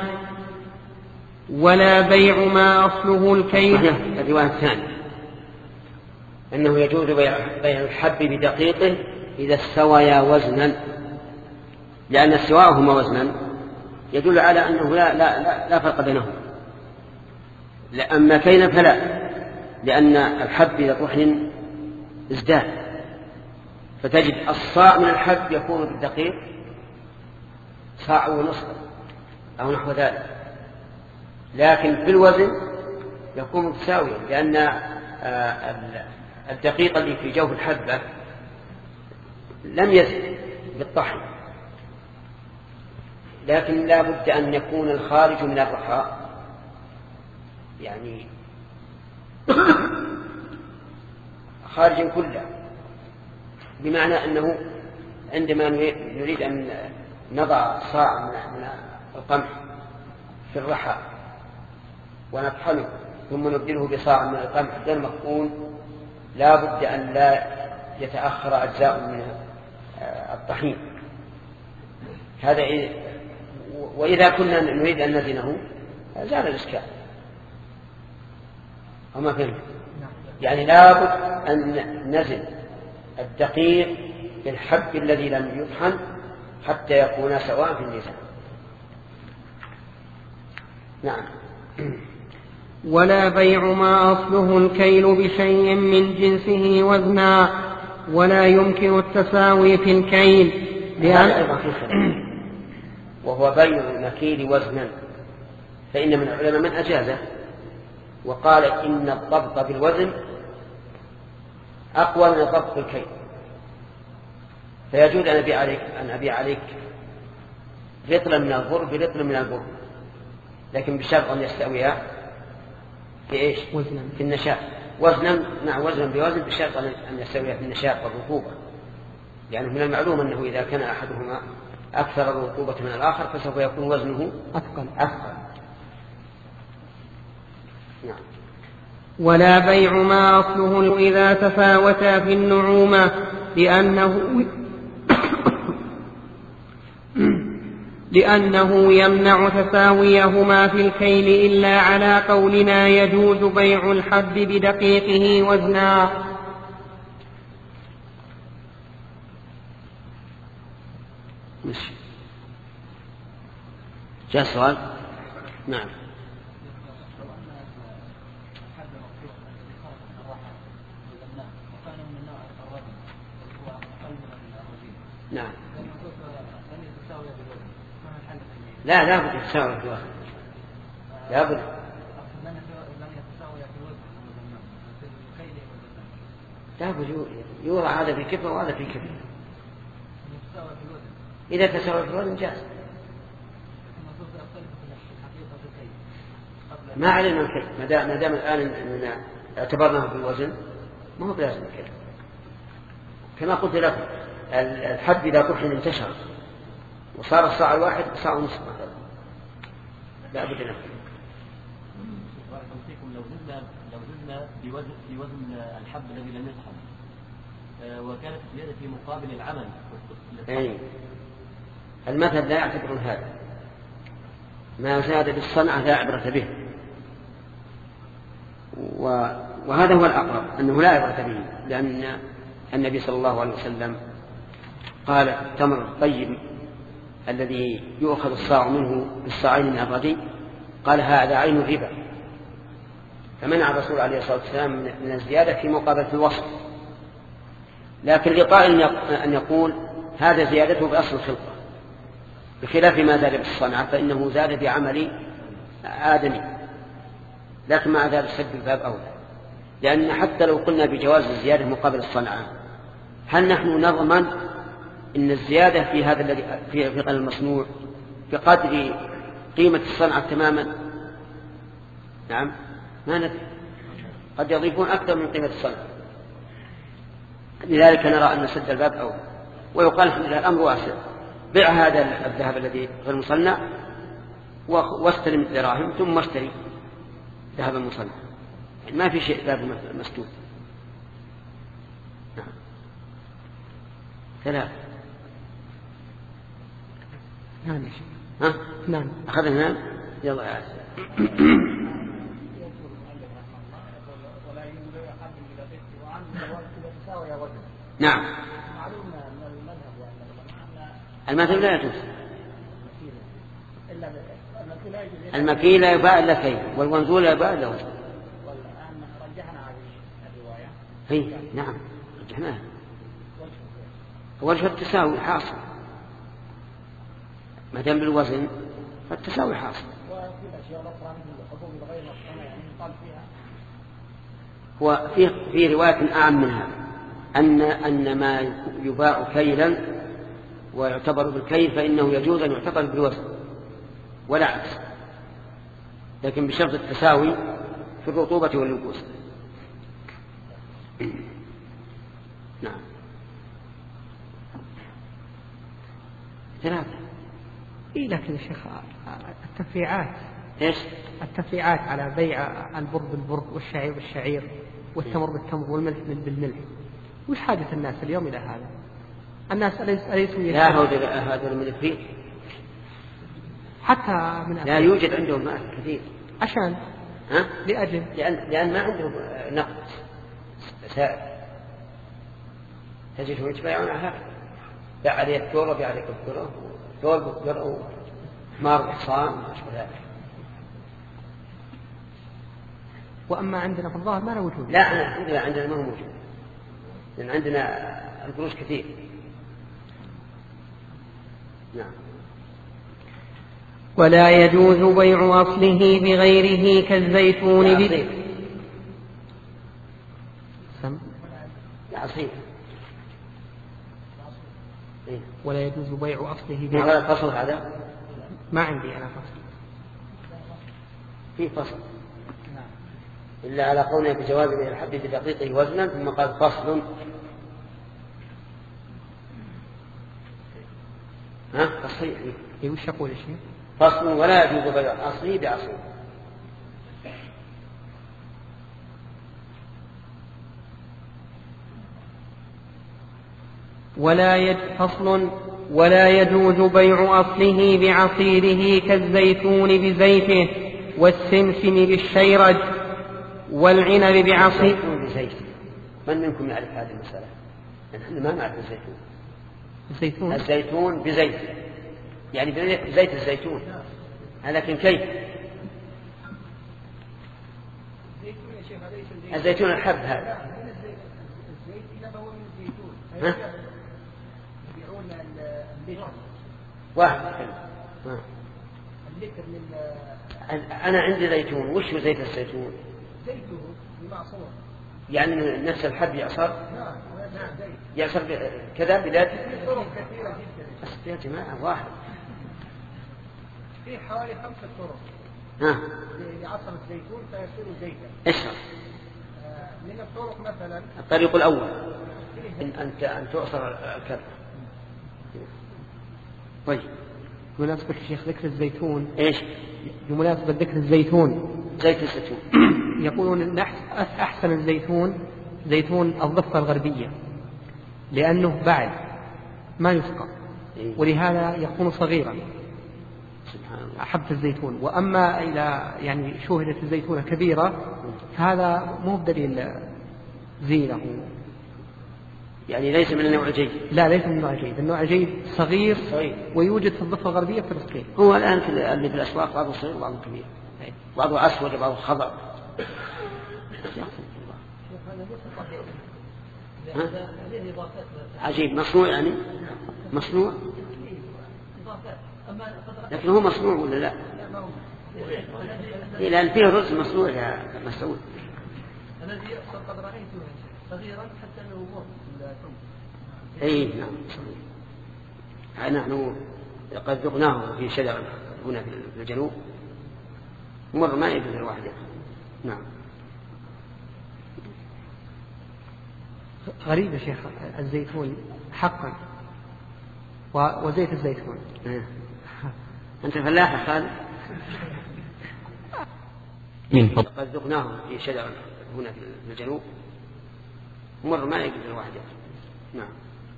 Speaker 2: ولا بيع ما أصله الكيل.
Speaker 1: الرواية الثانية أنه يجوز بيع الحب بدقيقه إذا استويا وزنا، لأن استواءهما وزنا يدل على أنه لا, لا, لا, لا فرق بينهم. أما كينا فلا، لأن الحب إذا طحن ازداد، فتجد الصاع من الحب يكون بالدقيق صاع ونصف أو نحو ذلك، لكن في الوزن يكون متساويا، لأن الدقيق اللي في جوف الحبة لم يزد بالطحن، لكن لا بد أن يكون الخارج من الرخاء، يعني خارج كله، بمعنى أنه عندما نريد أن نضع صاع من القمح في الرحى ونطحنه ثم نبدله بصاع من القمح غير مطحون، لا بد أن لا يتأخر أجزاء من الطحين. هذا إيه؟ وإذا كنا نريد أن نزنه زال الإشكال. أما فهمت؟ يعني لا بد أن نزن الدقيق بالحب الذي لم يطحن حتى يكون سواء في الميزان. نعم.
Speaker 2: ولا بيع ما أصله الكيل بشيء من جنسه وزنا، ولا يمكن التساوي في الكيل،
Speaker 1: لأن وهو بيع المكيل وزنا، فإن من العلماء من أجازه وقال إن الضبط بالوزن أقوى من الضبط بالكيل، فيجوز أن أبيع عليك أن أبيع عليك رطلا من البر برطل من البر، لكن بشرط أن يستويا في إيش؟
Speaker 2: وزنا.
Speaker 1: في النشاء. وزنا مع وزنا بوزن بشرط أن يستويا في النشاء والرطوبة، يعني من المعلوم أنه إذا كان أحدهما أكثر الرطوبة من الآخر فسوف يكون وزنه
Speaker 2: أثقل.
Speaker 1: أثقل. نعم.
Speaker 2: ولا بيع ما أصله إذا تفاوتا في النعومة، لأنه لأنه يمنع تساويهما في الكيل، إلا على قولنا يجوز بيع الحب بدقيقه وزنا.
Speaker 1: ماشي. جاء سؤال؟ نعم. نعم. لا لا بد يتساوي في الوزن، لا بد. لا بد يوضع هذا في كفة وهذا في كفة، إذا تساوي في الوزن جاز. ما علينا الكيل، ما دام الآن اعتبرناه بالوزن ما هو بلازم الكيل. كما قلت لكم الحب إذا طحن انتشر وصار الصاع الواحد صاع ونصف مثلا، لا بد نفسه.
Speaker 4: لو زدنا لو زدنا بوزن بوزن الحب الذي لم يطحن وكانت الزيادة في مقابل العمل.
Speaker 1: أي المثل لا يعتبر هذا، ما زاد بالصنعة لا عبرة به، وهذا هو الأقرب أنه لا عبرة به، لأن النبي صلى الله عليه وسلم قال التمر الطيب الذي يؤخذ الصاع منه بالصاعين من الردي قال هذا عين الربا، فمنع الرسول عليه الصلاة والسلام من الزيادة في مقابلة الوصف. لكن لقائل أن يقول هذا زيادته بأصل الخلقة، بخلاف ما زاد بالصنعة فإنه زاد بعمل آدمي، لكن مع ذلك سد الباب أولى، لأن حتى لو قلنا بجواز الزيادة مقابل الصنعة هل نحن نضمن إن الزيادة في هذا الذي في في المصنوع بقدر قيمة الصنعة تماما؟ نعم ما ندري، قد يضيفون أكثر من قيمة الصنعة. لذلك نرى أن سد الباب أولى، ويقال الحمد لله الأمر واسع، بيع هذا الذهب الذي غير مصنع واستلم الدراهم ثم اشتري ذهب مصنع، ما في شيء ذهب مسدود. نعم ثلاث
Speaker 2: نعم
Speaker 1: ها
Speaker 2: نعم
Speaker 1: أخذنا نعم يلا يا عزيز. نعم المثل لا يجوز، المكيل لا يباع إلا كيل والمنزول لا يباع إلا وزن. هي نعم رجحناها، وجه التساوي حاصل ما دام بالوزن فالتساوي حاصل. وفي في رواية أعم منها أن أن ما يباع كيلا ويعتبر بالكيل فإنه يجوز أن يعتبر بالوزن ولا عكس، لكن بشرط التساوي في الرطوبة والنقوص. نعم ثلاثة.
Speaker 2: إيه لكن يا شيخ التفريعات
Speaker 1: إيش؟
Speaker 2: التفريعات على بيع البر بالبر والشعير بالشعير والتمر بالتمر والملح بالملح، وش حاجة الناس اليوم إلى هذا؟ الناس أليسوا
Speaker 1: لا هذا هذا من الفريق
Speaker 2: حتى من
Speaker 1: لا يوجد عندهم مال كثير
Speaker 2: عشان
Speaker 1: ها؟
Speaker 2: لأجل
Speaker 1: لأن لأن ما عندهم نقد سائل، تجدهم يتبايعون على هذا، باع عليه الدور وباع عليك الدور دور بالدور حمار بحصان وأشبه ذلك.
Speaker 2: وأما عندنا في الظاهر ما له وجود.
Speaker 1: لا عندنا عندنا ما هو موجود، لأن عندنا القروش كثير. نعم.
Speaker 2: ولا يجوز بيع أصله بغيره كالزيتون
Speaker 1: بال عصير.
Speaker 2: ولا يجوز بيع أصله
Speaker 1: بغيره. هذا فصل هذا
Speaker 2: ما عندي أنا فصل.
Speaker 1: في فصل إلا على قوله بجواب الحب بدقيقه وزنا، ثم قال فصل. ها تصحيح
Speaker 2: إيه وش يقول الشيء؟
Speaker 1: فصل ولا يجوز بيع أصله بعصير.
Speaker 2: ولا يج... فصل ولا يجوز بيع أصله بعصيره كالزيتون بزيته والسمسم بالشيرج والعنب بعصير.
Speaker 1: بزيت. من منكم يعرف هذه المسألة؟ نحن ما نعرف الزيتون.
Speaker 2: الزيتون
Speaker 1: الزيتون بزيت يعني بزيت الزيتون، لكن كيف؟ الزيتون الحب هذا ها؟ واحد أنا عندي زيتون. وش هو زيت الزيتون؟ يعني نفس الحب يعصر يعصر كذا بلاد يا جماعة واحد
Speaker 5: في حوالي خمسة طرق
Speaker 1: ها
Speaker 5: لعصر الزيتون فيصير زيتا.
Speaker 1: اشرح.
Speaker 5: من الطرق مثلا
Speaker 1: الطريق الأول إن أنت أن تعصر الكذا. طيب
Speaker 2: بمناسبة الشيخ ذكر الزيتون
Speaker 1: إيش؟
Speaker 2: بمناسبة ذكر الزيتون
Speaker 1: زيت الزيتون
Speaker 2: يقولون أن أحسن الزيتون زيتون الضفة الغربية لأنه بعد ما يسقى ولهذا يكون صغيرا حبة الزيتون. وأما إذا يعني شوهدت الزيتونة كبيرة فهذا مو بدليل زينة
Speaker 1: يعني ليس من النوع الجيد.
Speaker 2: لا ليس من النوع الجيد، النوع الجيد صغير, صغير ويوجد في الضفة الغربية في فلسطين.
Speaker 1: هو الآن في اللي في الأسواق بعضه صغير وبعضه كبير، بعضه أسود وبعضه خضر. عجيب، مصنوع يعني مصنوع، لكن هو مصنوع ولا لا؟ لأن فيه رز مصنوع يا مسعود.
Speaker 5: الذي قد رأيته صغيرا حتى أنه مر في
Speaker 1: أي نعم صغير. نحن قد ذقناه في شجر هنا في الجنوب، مر ما يجوز الواحدة. نعم.
Speaker 2: غريب يا شيخ الزيتون حقا وزيت الزيتون.
Speaker 1: أنت فلاح يا خالد؟
Speaker 4: من فضل
Speaker 1: قد ذقناه في شجر هنا في الجنوب، مر ما يجوز الواحدة. نعم.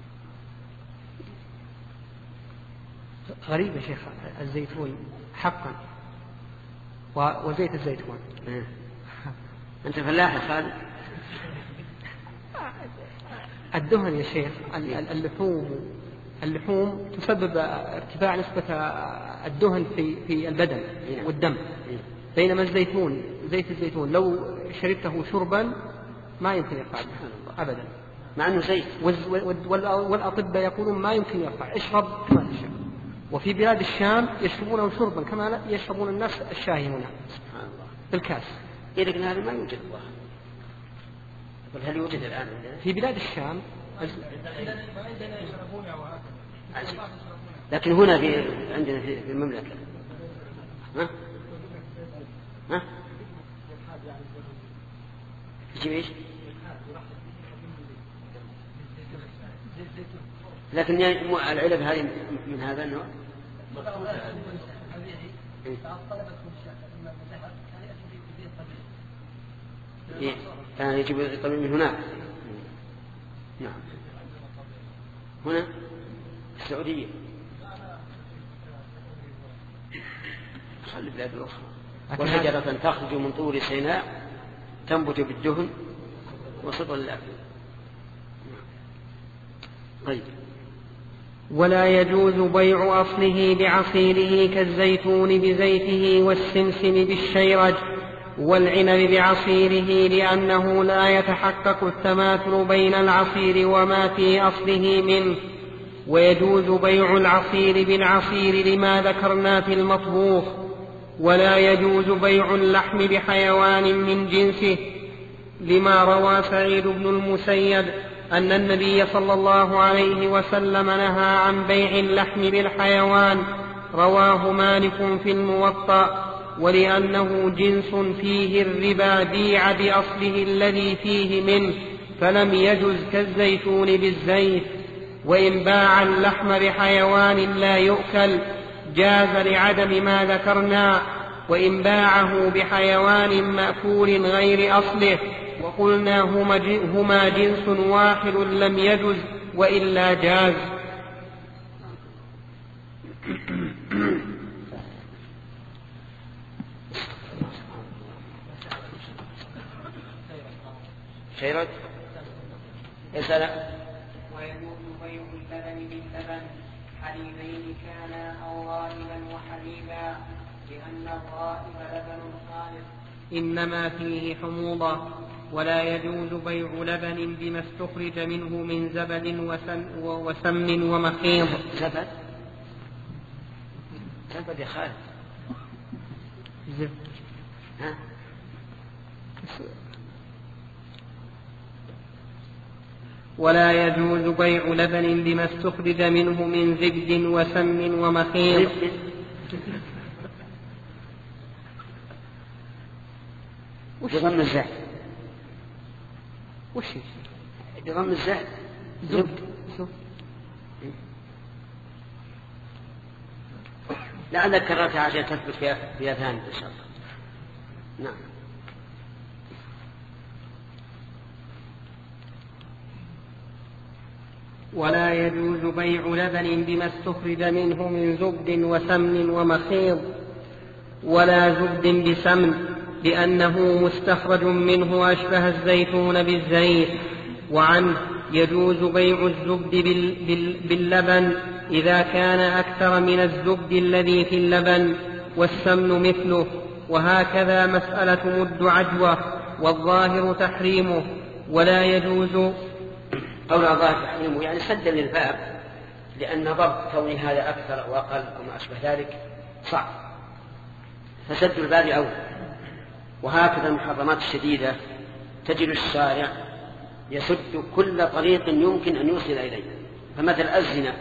Speaker 2: غريب يا شيخ الزيتون حقا وزيت الزيتون.
Speaker 1: أنت فلاح يا خالد؟
Speaker 2: الدهن يا شيخ، اللحوم اللحوم تسبب ارتفاع نسبة الدهن في في البدن والدم، بينما الزيتون زيت الزيتون لو شربته شربا ما يمكن يرفع أبدا،
Speaker 1: مع أنه زيت.
Speaker 2: والأطباء يقولون ما يمكن يرفع، اشرب كما تشاء. وفي بلاد الشام يشربونه شربا كما يشربون الناس الشاي هنا في الكاس.
Speaker 1: إيه لكن هذا ما يوجد الله. هل يوجد الآن
Speaker 2: في بلاد الشام؟
Speaker 1: لكن هنا في عندنا في المملكة ها ها يجيب ايش؟ لكن العلب هذه من هذا النوع. إيه؟ كان يجب الطبيب من هناك. نعم. هنا السعودية، خلي البلاد الأخرى. وشجرة تخرج من طور سيناء تنبت بالدهن وصدر الأكل. طيب.
Speaker 2: ولا يجوز بيع أصله بعصيره كالزيتون بزيته والسمسم بالشيرج والعنب بعصيره، لأنه لا يتحقق التماثل بين العصير وما في أصله منه. ويجوز بيع العصير بالعصير لما ذكرنا في المطبوخ. ولا يجوز بيع اللحم بحيوان من جنسه، لما روى سعيد بن المسيب أن النبي صلى الله عليه وسلم نهى عن بيع اللحم بالحيوان، رواه مالك في الموطأ. ولأنه جنس فيه الربا بيع بأصله الذي فيه منه، فلم يجز كالزيتون بالزيت. وإن باع اللحم بحيوان لا يؤكل جاز لعدم ما ذكرنا، وإن باعه بحيوان مأكول غير أصله وقلنا هما جنس واحد لم يجز، وإلا جاز.
Speaker 1: شيرت يسأل.
Speaker 6: ويجوز بيع اللبن باللبن حليبين كانا أو غائبا وحليبا، لأن الغائب لبن خالص
Speaker 2: إنما فيه حموضة. ولا يجوز بيع لبن بما استخرج منه من زبد وسم, وسم ومخيض.
Speaker 1: زبد زبد يا خالد.
Speaker 2: زبد
Speaker 1: ها؟
Speaker 2: ولا يجوز بيع لبن بما استخرج منه من زبد وسم ومخيض.
Speaker 1: بضم الزهد.
Speaker 2: وش
Speaker 1: بضم الزهد زبد. لعلك كررتها عشان تثبت في أذهان إن شاء الله. نعم.
Speaker 2: ولا يجوز بيع لبن بما استخرج منه من زبد وسمن ومخيض، ولا زبد بسمن، لأنه مستخرج منه أشبه الزيتون بالزيت. وعنه يجوز بيع الزبد باللبن إذا كان أكثر من الزبد الذي في اللبن، والسمن مثله، وهكذا مسألة مد عجوة، والظاهر تحريمه. ولا يجوز
Speaker 1: قول الظاهر تحريمه يعني سدا للباب، لأن ضبط كون هذا أكثر أو أقل وما أشبه ذلك صعب، فسد الباب أولى. وهكذا المحرمات الشديدة تجد الشارع يسد كل طريق يمكن أن يوصل إليه، فمثل الزنا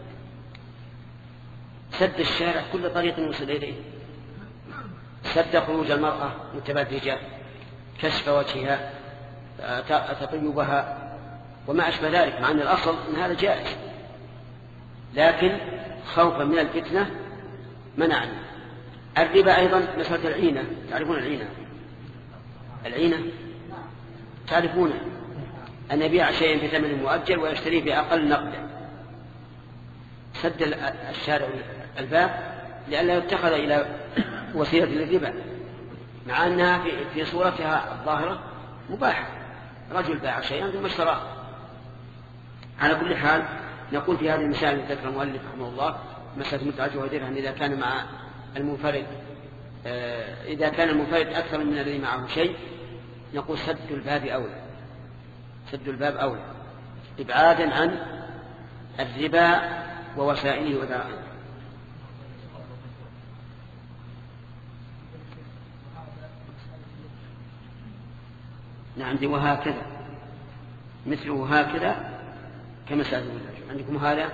Speaker 1: سد الشارع كل طريق يوصل إليه، سد خروج المرأة متبرجة، كشف وجهها، تطيبها وما أشبه ذلك، مع أن الأصل أن هذا جائز، لكن خوفا من الفتنة منعنا. الربا أيضا مسألة العينة، تعرفون العينة؟ العينة تعرفون أن يبيع شيئا بثمن مؤجل ويشتريه بأقل نقدا. سد الشارع الباب لئلا يتخذ إلى وسيلة للربا، مع أنها في صورتها الظاهرة مباحة، رجل باع شيئا ثم اشتراه. على كل حال نقول في هذه المسائل التي ذكر المؤلف رحمه الله، مسألة متعة ودرهم إذا كان مع المنفرد إذا كان المنفرد أكثر من الذي معه شيء، نقول سد الباب أولى، سد الباب أولى إبعادا عن الربا ووسائله وذرائعه. نعم، عندي وهكذا مثله هكذا كمسألة المتعة. عندكم هذا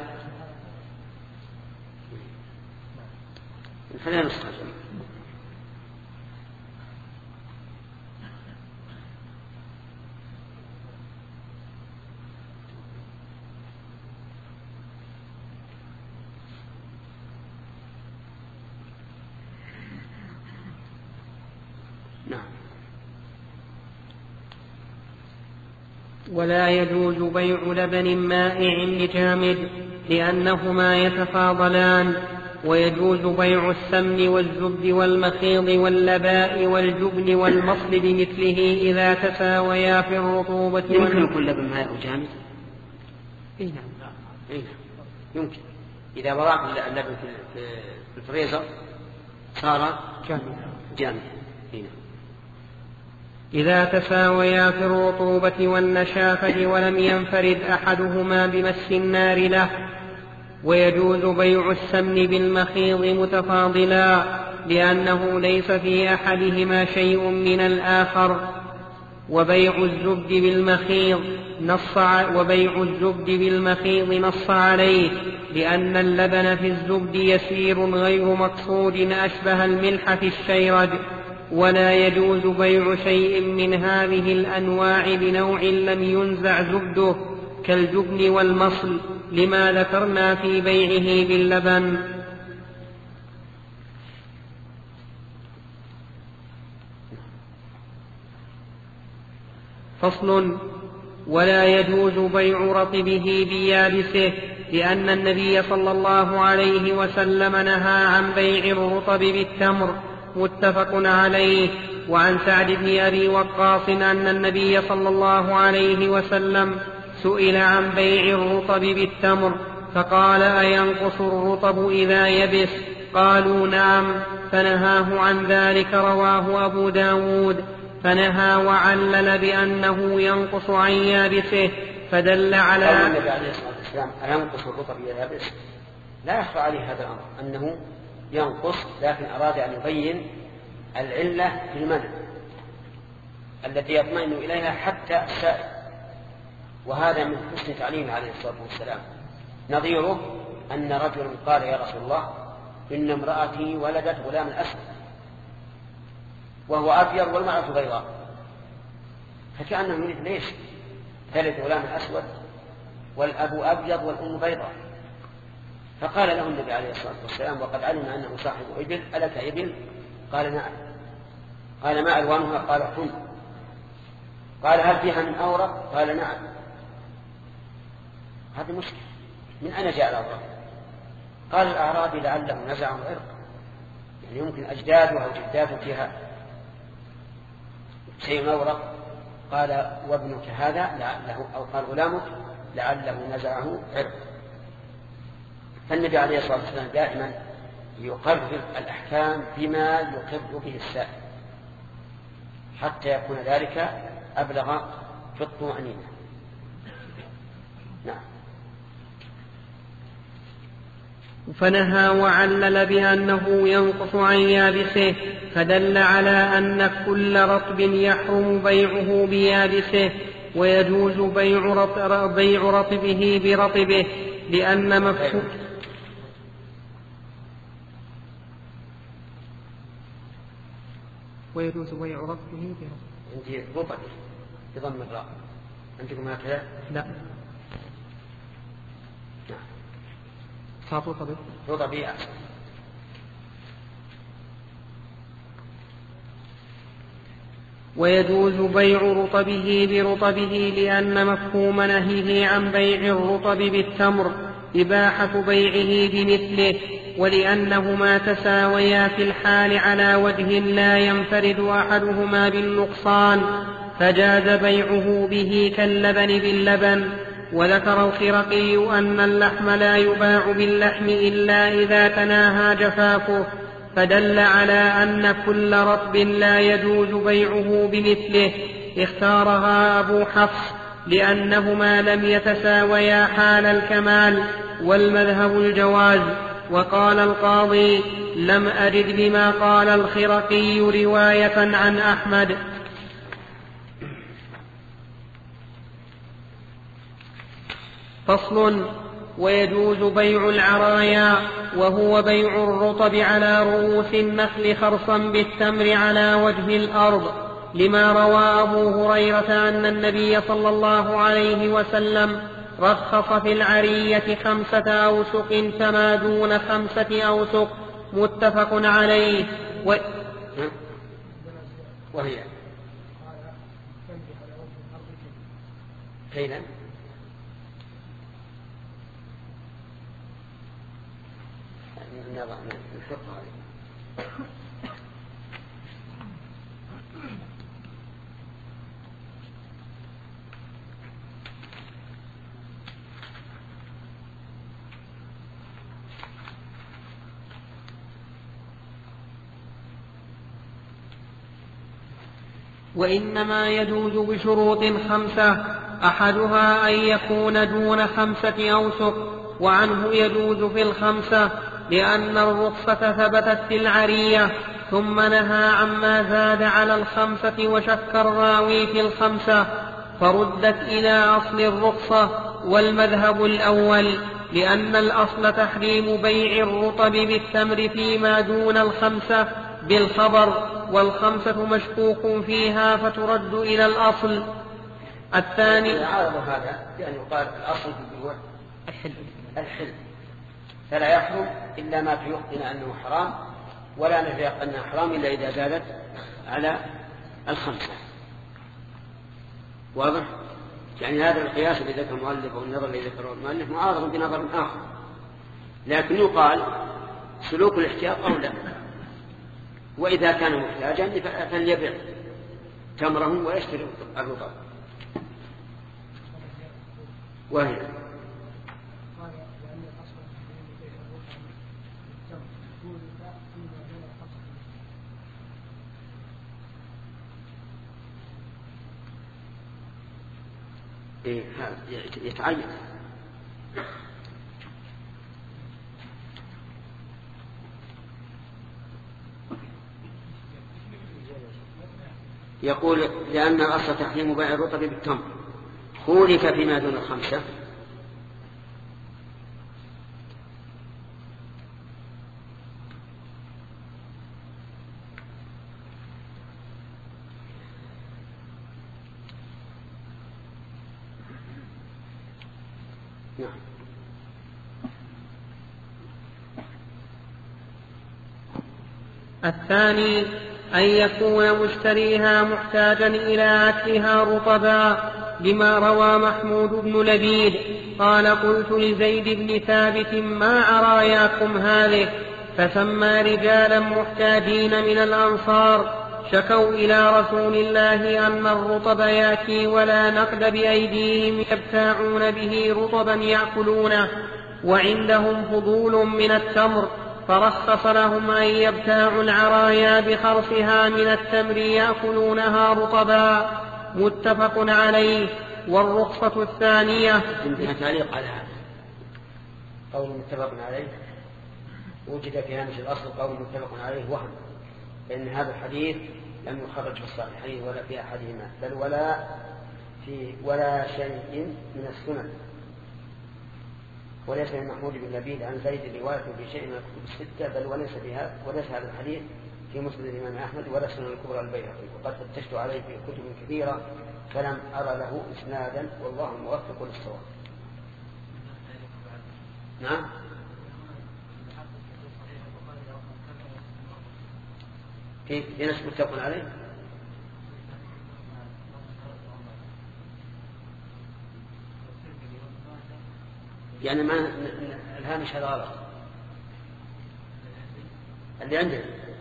Speaker 1: خلينا نسخة. نعم.
Speaker 2: ولا يجوز بيع لبن مائع لجامد لأنهما يتفاضلان، ويجوز بيع السمن والزبد والمخيض واللباء والجبن والمصل بمثله إذا تساويا في الرطوبة.
Speaker 1: يمكن يكون لبن مائع وجامد؟
Speaker 2: إيه نعم.
Speaker 1: إيه يمكن، إذا وضعت اللبن في الفريزر صار جامد. إيه.
Speaker 2: إذا تساويا في الرطوبة والنشافة ولم ينفرد أحدهما بمس النار له. ويجوز بيع السمن بالمخيض متفاضلا لأنه ليس في أحدهما شيء من الآخر. وبيع الزبد بالمخيض نص وبيع الزبد بالمخيض نص عليه، لأن اللبن في الزبد يسير غير مقصود أشبه الملح في الشيرج. ولا يجوز بيع شيء من هذه الأنواع بنوع لم ينزع زبده كالجبن والمصل، لما ذكرنا في بيعه باللبن. فصل. ولا يجوز بيع رطبه بيابسه، لأن النبي صلى الله عليه وسلم نهى عن بيع الرطب بالتمر، متفق عليه. وعن سعد بن أبي وقاص أن النبي صلى الله عليه وسلم سئل عن بيع الرطب بالتمر فقال: أينقص الرطب إذا يبس؟ قالوا: نعم، فنهاه عن ذلك. رواه أبو داود. فنهى وعلل بأنه ينقص عن يابسه، فدل على
Speaker 1: قول النبي عليه الصلاة والسلام: أينقص الرطب إذا يبس؟ لا يخفى عليه هذا الأمر أنه ينقص، لكن أراد أن يبين العلة في المنع التي يطمئن إليها حتى السائل، وهذا من حسن تعليمه عليه الصلاة والسلام. نظيره أن رجلا قال: يا رسول الله، إن امرأتي ولدت غلام أسود وهو أبيض والمرأة بيضاء، فكأنه يريد ليش ثالث غلام أسود والأب أبيض والأم بيضاء. فقال له النبي عليه الصلاة والسلام وقد علم أنه صاحب إبل: ألك إبل؟ قال: نعم. قال: ما ألوانها؟ قال: حمر. قال: هل فيها من أورق؟ قال: نعم. هذه مشكلة، من أين جاء الأورق؟ قال: الأعرابي لعله نزعه العرق، يعني يمكن أجداده أو جداده فيها شيء أورق. قال: وابنك هذا لعله، أو قال: غلامك لعله نزعه عرق. فالنبي عليه الصلاة والسلام دائما يقرر الأحكام بما يقر به السائل حتى يكون ذلك أبلغ في الطمأنينة. نعم.
Speaker 2: فنهى وعلل بأنه ينقص عن يابسه، فدل على أن كل رطب يحرم بيعه بيابسه، ويجوز بيع رطب بيع رطبه برطبه، لأن مفهوم ويجوز بيع رطبه برطبه.
Speaker 1: عندي رطبه بضم الراء، عندكم هكذا؟
Speaker 2: لا. صار رطبه
Speaker 1: رطبه.
Speaker 2: ويجوز بيع رطبه برطبه، لأن مفهوم نهيه عن بيع الرطب بالتمر إباحة بيعه بمثله، ولأنهما تساويا في الحال على وجه لا ينفرد أحدهما بالنقصان، فجاز بيعه به كاللبن باللبن. وذكر الخرقي أن اللحم لا يباع باللحم إلا إذا تناهى جفافه، فدل على أن كل رطب لا يجوز بيعه بمثله. اختارها أبو حفص لأنهما لم يتساويا حال الكمال، والمذهب الجواز. وقال القاضي: لم أجد بما قال الخرقي رواية عن أحمد. فصل: ويجوز بيع العرايا، وهو بيع الرطب على رؤوس النخل خرصا بالتمر على وجه الأرض، لما روى أبو هريرة أن النبي صلى الله عليه وسلم رخص في العرية خمسة أوسق كما دون خمسة أوسق، متفق عليه. و...
Speaker 1: وهي كيلا
Speaker 2: وإنما يجوز بشروط خمسة، أحدها أن يكون دون خمسة أوسق، وعنه يجوز في الخمسة لأن الرخصة ثبتت في العرية، ثم نهى عما زاد على الخمسة وشك الراوي في الخمسة، فردت إلى أصل الرخصة والمذهب الأول، لأن الأصل تحريم بيع الرطب بالتمر فيما دون الخمسة بالخبر، والخمسة مشكوك فيها فترد إلى الأصل. الثاني
Speaker 1: عارض هذا يعني يقال الأصل في البيوع الحل الحل فلا يحرم إلا ما تيقن أنه حرام، ولا نفيق أنه حرام إلا إذا زادت على الخمسة. واضح؟ يعني هذا القياس الذي ذكر المؤلف والنظر الذي ذكره المؤلف معارض بنظر آخر، لكن يقال سلوك الاحتياط أولى، وإذا كان محتاجا فليبيع تمره ويشتري الرطب. وهي إيه يتعين. يقول لأن الأصل تحريم بيع الرطب بالتمر، خولف فيما دون الخمسة. نعم.
Speaker 2: الثاني أن يكون مشتريها محتاجا إلى أكلها رطبا، لما روى محمود بن لبيد قال: قلت لزيد بن ثابت: ما عراياكم هذه؟ فسمى رجالا محتاجين من الأنصار، شكوا إلى رسول الله أن الرطب يأتي ولا نقد بأيديهم يبتاعون به رطبا يأكلونه وعندهم فضول من التمر، فرخص لهم أن يبتاعوا العرايا بخرصها من التمر يأكلونها رطبا. متفق عليه. والرخصة الثانية.
Speaker 1: عندنا تعليق على هذا قول متفق عليه، وجد في هامش الأصل قول متفق عليه وهم، لأن هذا الحديث لم يخرج في الصحيحين ولا في أحدهما، بل ولا في ولا شيء من السنن، وليس من محمود بن لبيد عن زيد رواية في شيء من الكتب الستة، بل وليس بها وليس هذا الحديث في مسند الإمام أحمد ولا سنن الكبرى البيهقي، وقد فتشت عليه في كتب كثيرة فلم أرى له إسنادا، والله الموفق للصواب. نعم. في في ناس متفق عليه. يعني ما الهامش هذا غلط اللي عندنا.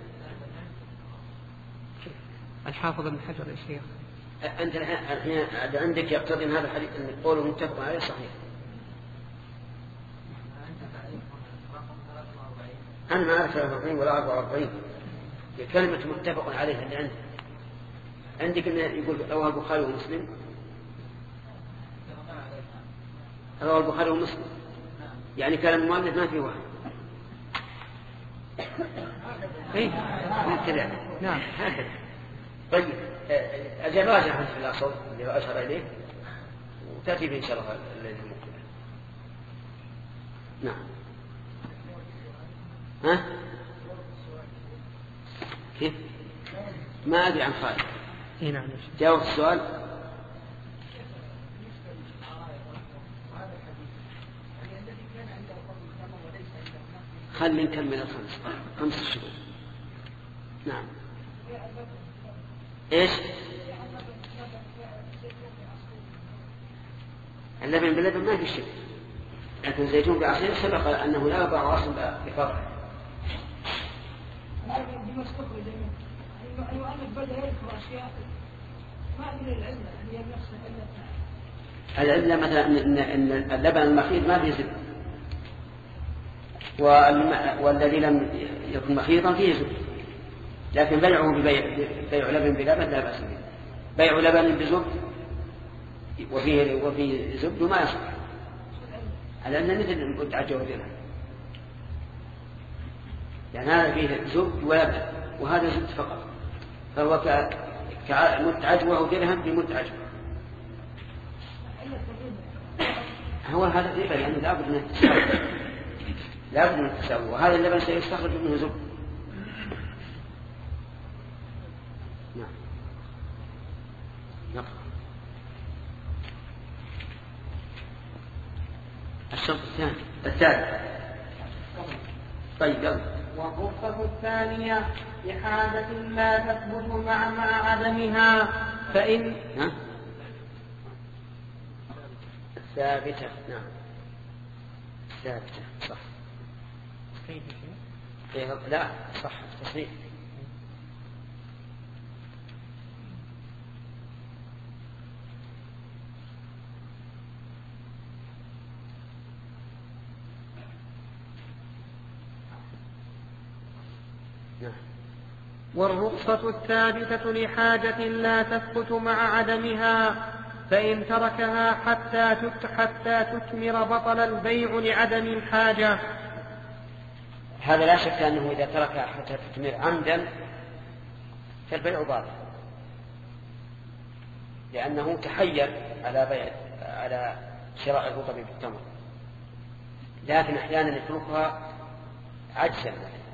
Speaker 2: الحافظ ابن حجر يا شيخ.
Speaker 1: أنت الحين عندك يقتضي أن هذا الحديث أن قوله متفق عليه صحيح. أنا ما أعرف ثلاثة وأربعين ولا أربعة وأربعين. كلمة متفق عليه اللي عندك عندك أنه يقول رواه البخاري ومسلم. رواه البخاري ومسلم يعني كلام المؤلف ما فيه واحد. إيه كذا. نعم هكذا. طيب أجل راجع عن في الأصل اللي أشار إليه وتأتي به إن شاء الله الليلة المقبلة. نعم. ها؟ كيف؟ ما أدري عن خالد.
Speaker 2: إيه نعم.
Speaker 1: جاوب السؤال. خلي نكمل الخمس خمس شهور. نعم. إيش؟ اللبن باللبن ما في شيء، لكن الزيتون بعصير سبق أنه لا يضع أصل بفرع. العلة مثلا أن اللبن المخيط ما فيه زبد، والذي لم يكن مخيطا فيه زبد، لكن بيعه ببيع بيع لبن بلبن لا بأس به. بيع لبن بزبد وفيه وفيه زبد ما يصح، على أنه مثل متعجة ودرهم، يعني هذا فيه زبد ولبن وهذا زبد فقط، فهو كمتعجوة ودرهم بمتعجوة. هو هذا الربا يعني لابد من التساوي، لابد من التساوي، وهذا اللبن سيستخرج منه زبد. نعم. نعم. الشرط الثاني الثالث. طيب يلا.
Speaker 2: والرخصة الثانية إحادة لا تثبت مع مع عدمها، فإن
Speaker 1: ها؟ ثابتة. نعم ثابتة صح. إيه لا صح تصحيح.
Speaker 2: والرخصة الثابتة لحاجة لا تثبت مع عدمها، فإن تركها حتى حتى تثمر بطل البيع لعدم الحاجة.
Speaker 1: هذا لا شك أنه إذا تركها حتى تثمر عمدا فالبيع باطل، لأنه تحيل على بيع على شراء الرطب بالتمر، لكن أحيانا يتركها عجزا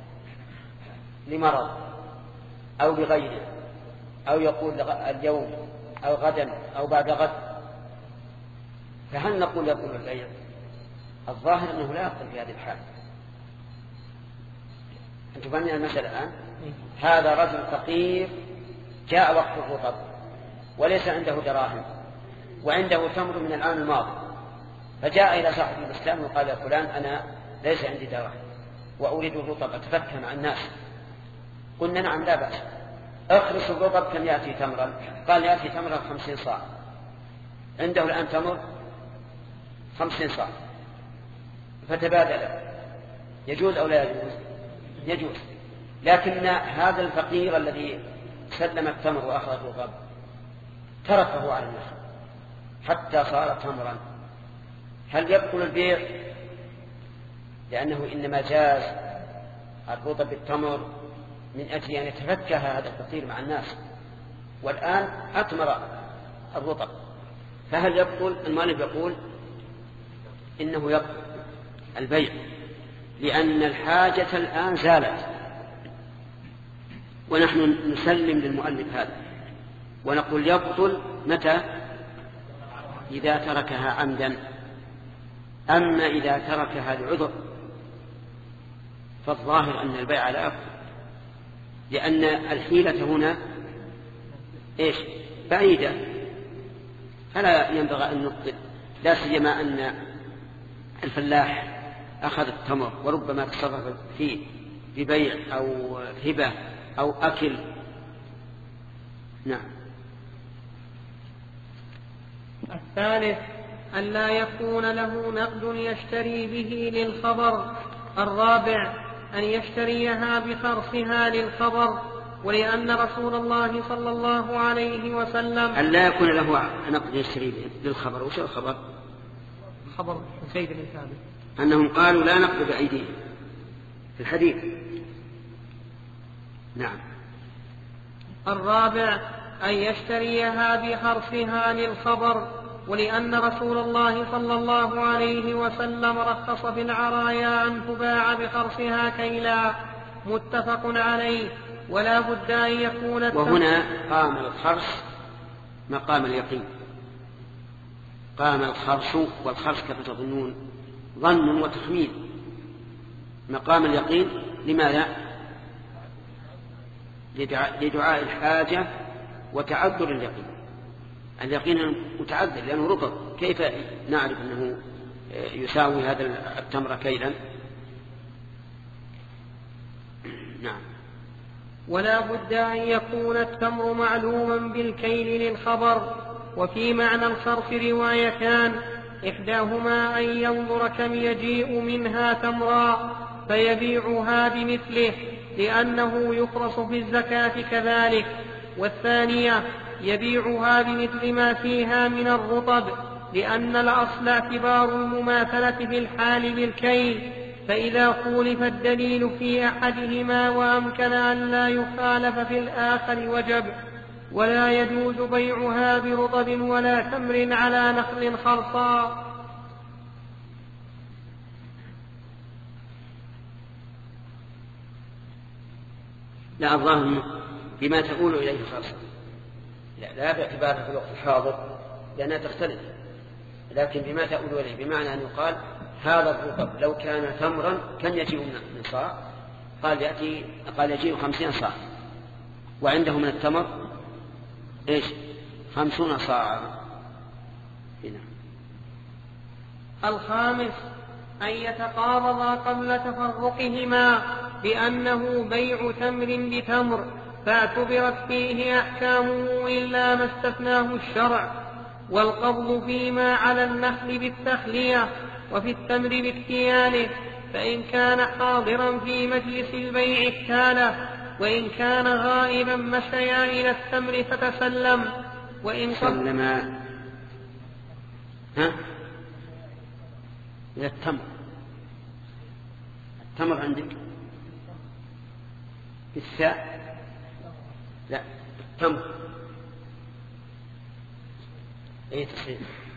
Speaker 1: لمرض أو لغيره، أو يقول اليوم أو غدا أو بعد غد، فهل نقول يقول البيع؟ الظاهر أنه لا يقول في هذه الحال. أنتم فهمنا المسألة الآن؟ هذا رجل فقير جاء وقت الرطب وليس عنده دراهم وعنده تمر من العام الماضي، فجاء إلى صاحب البستان وقال يا فلان أنا ليس عندي دراهم وأريد الرطب أتفكه مع الناس. قلنا نعم لا بأس، اخرس الرطب كم يأتي تمرا؟ قال يأتي تمرا خمسين صاع، عنده الآن تمر خمسين صاع، فتبادل، يجوز أو لا يجوز؟ يجوز. لكن هذا الفقير الذي سلم التمر وأخذ الرطب تركه على النخل حتى صار تمرا، هل يبطل البيع؟ لأنه إنما جاز الرطب بالتمر من أجل أن يتفكه هذا الفقير مع الناس، والآن أثمر الرطب، فهل يبطل؟ المؤلف يقول إنه يبطل البيع لأن الحاجة الآن زالت، ونحن نسلم للمؤلف هذا ونقول يبطل متى؟ إذا تركها عمدا. أما إذا تركها لعذر فالظاهر أن البيع لا يبطل، لأن الحيلة هنا إيش؟ بعيدة، فلا ينبغي أن نبطل، لا سيما أن الفلاح أخذ التمر وربما تصرف فيه ببيع أو هبة أو أكل. نعم.
Speaker 2: الثالث أن لا يكون له نقد يشتري به للخبر. الرابع أن يشتريها بخرصها للخبر، ولأن رسول الله صلى الله عليه وسلم
Speaker 1: أن لا يكون له نقد يشتري به للخبر. وش الخبر؟
Speaker 2: خبر زيد بن ثابت
Speaker 1: أنهم قالوا لا نقد بأيديهم في الحديث. نعم.
Speaker 2: الرابع أن يشتريها بخرصها للخبر، ولأن رسول الله صلى الله عليه وسلم رخص في العرايا أن تباع بخرصها كيلا. متفق عليه. ولا بد أن يكون
Speaker 1: وهنا قام الخرص مقام اليقين، قام الخرص، والخرص كما تظنون ظن وتخمين، مقام اليقين. لماذا؟ لدعاء, لدعاء الحاجة وتعذر اليقين. اليقين متعذر لأنه رطب، كيف نعرف أنه يساوي هذا التمر كيلا؟ نعم.
Speaker 2: ولا بد أن يكون التمر معلوما بالكيل للخبر. وفي معنى الخرص روايتان، إحداهما أن ينظر كم يجيء منها تمرا فيبيعها بمثله لأنه يخرص في الزكاة كذلك، والثانية يبيعها بمثل ما فيها من الرطب، لأن الأصل اعتبار المماثلة في الحال بالكيل، فإذا خولف الدليل في أحدهما وأمكن أن لا يخالف في الآخر وجب. ولا يجوز بيعها برطب ولا تمر على نخل خرصا.
Speaker 1: لا، الظاهر بما تقول إليه خرصا، لا, لا باعتبارها في الوقت الحاضر لأنها تختلف، لكن بما تقول إليه بمعنى أن يقال هذا الرطب لو كان تمرا كم يجيء من صاع؟ قال يأتي قال يجيء خمسين صاع، وعنده من التمر إيش؟ خمسون صاع. هنا.
Speaker 2: الخامس أن يتقارضا قبل تفرقهما، لأنه بيع تمر بتمر فاعتبرت فيه أحكامه إلا ما استثناه الشرع. والقبض فيما على النخل بالتخلية، وفي التمر باكتياله، فإن كان حاضرا في مجلس البيع اكتاله، وإن كان غائبا مشيا إلى التمر فتسلم. وإن
Speaker 1: سلم ها إلى التمر. التمر عندك بالثاء؟ لا، التمر ايه تصير؟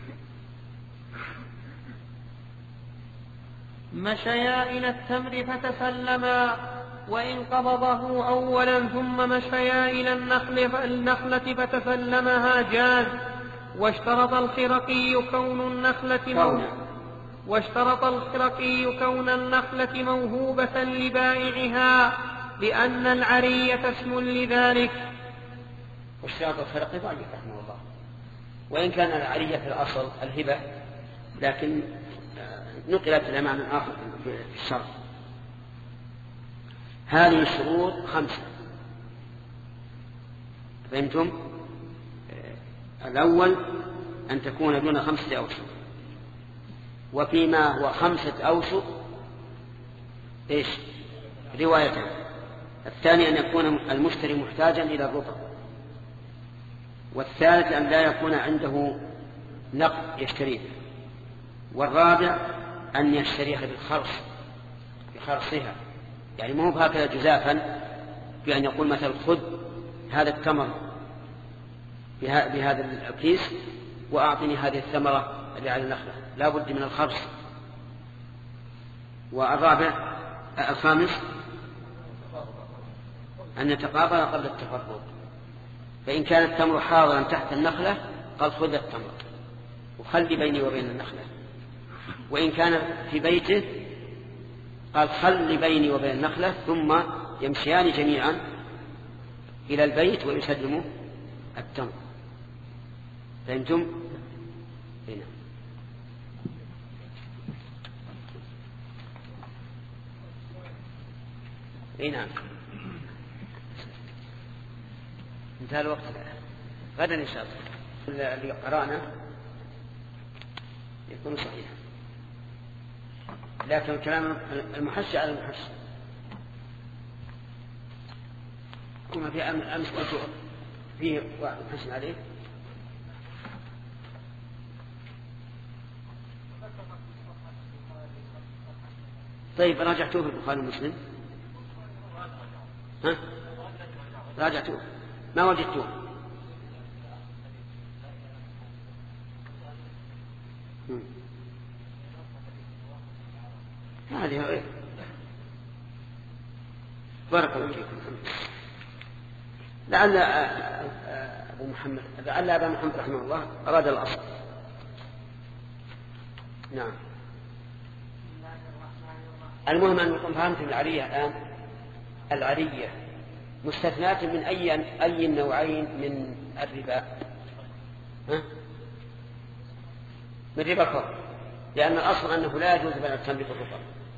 Speaker 2: مشيا إلى التمر فتسلما، وإن قبضه أولا ثم مشيا إلى النخل النخلة فتسلمها جاز. واشترط الخرقي كون النخلة موهوبة واشترط الخرقي كون النخلة موهوبة لبائعها، لأن العرية اسم لذلك.
Speaker 1: واشتراط الخرقي ضعيف رحمه الله، وإن كان العرية في الأصل الهبة، لكن نقلت إلى معنى آخر في الشرع. هذه الشروط خمسة: فهمتم؟ الأول أن تكون دون خمسة أوسط، وفيما هو خمسة أوسط إيش رواية. الثاني أن يكون المشتري محتاجا إلى الرطب. والثالث أن لا يكون عنده نقد يشتريه. والرابع أن يشتريها بالخرص بخرصها، يعني مو بهكذا جزافا بأن يقول مثلا خذ هذا التمر بهذا الكيس وأعطني هذه الثمرة اللي على النخلة، لا بد من الخرص. والرابع الخامس أن يتقابل قبل التفرق، فإن كان التمر حاضرا تحت النخلة قال خذ التمر وخلي بيني وبين النخلة، وإن كان في بيته قال خلي بيني وبين النخلة، ثم يمشيان جميعا إلى البيت ويسلموا التمر. فهمتم؟ هنا اي نعم. انتهى الوقت غدا ان شاء الله اللي قرانا يكون صحيح، لكن كلام المحشي على المحشي كما في امس قلت فيه واحد محشي عليه. طيب راجعتوه في البخاري ومسلم؟ ها؟ راجعتوه ما وجدتوه؟ هذه غير. بارك الله فيكم. لعل أبو محمد لعل أبا محمد رحمه الله أراد الأصل. نعم. المهم أن نكون فهمتم العرية الآن. العرية مستثناة من أي أي النوعين من الربا؟ ها؟ من ربا الفضل، لأن الأصل أنه لا يجوز بيع التمر بالرطب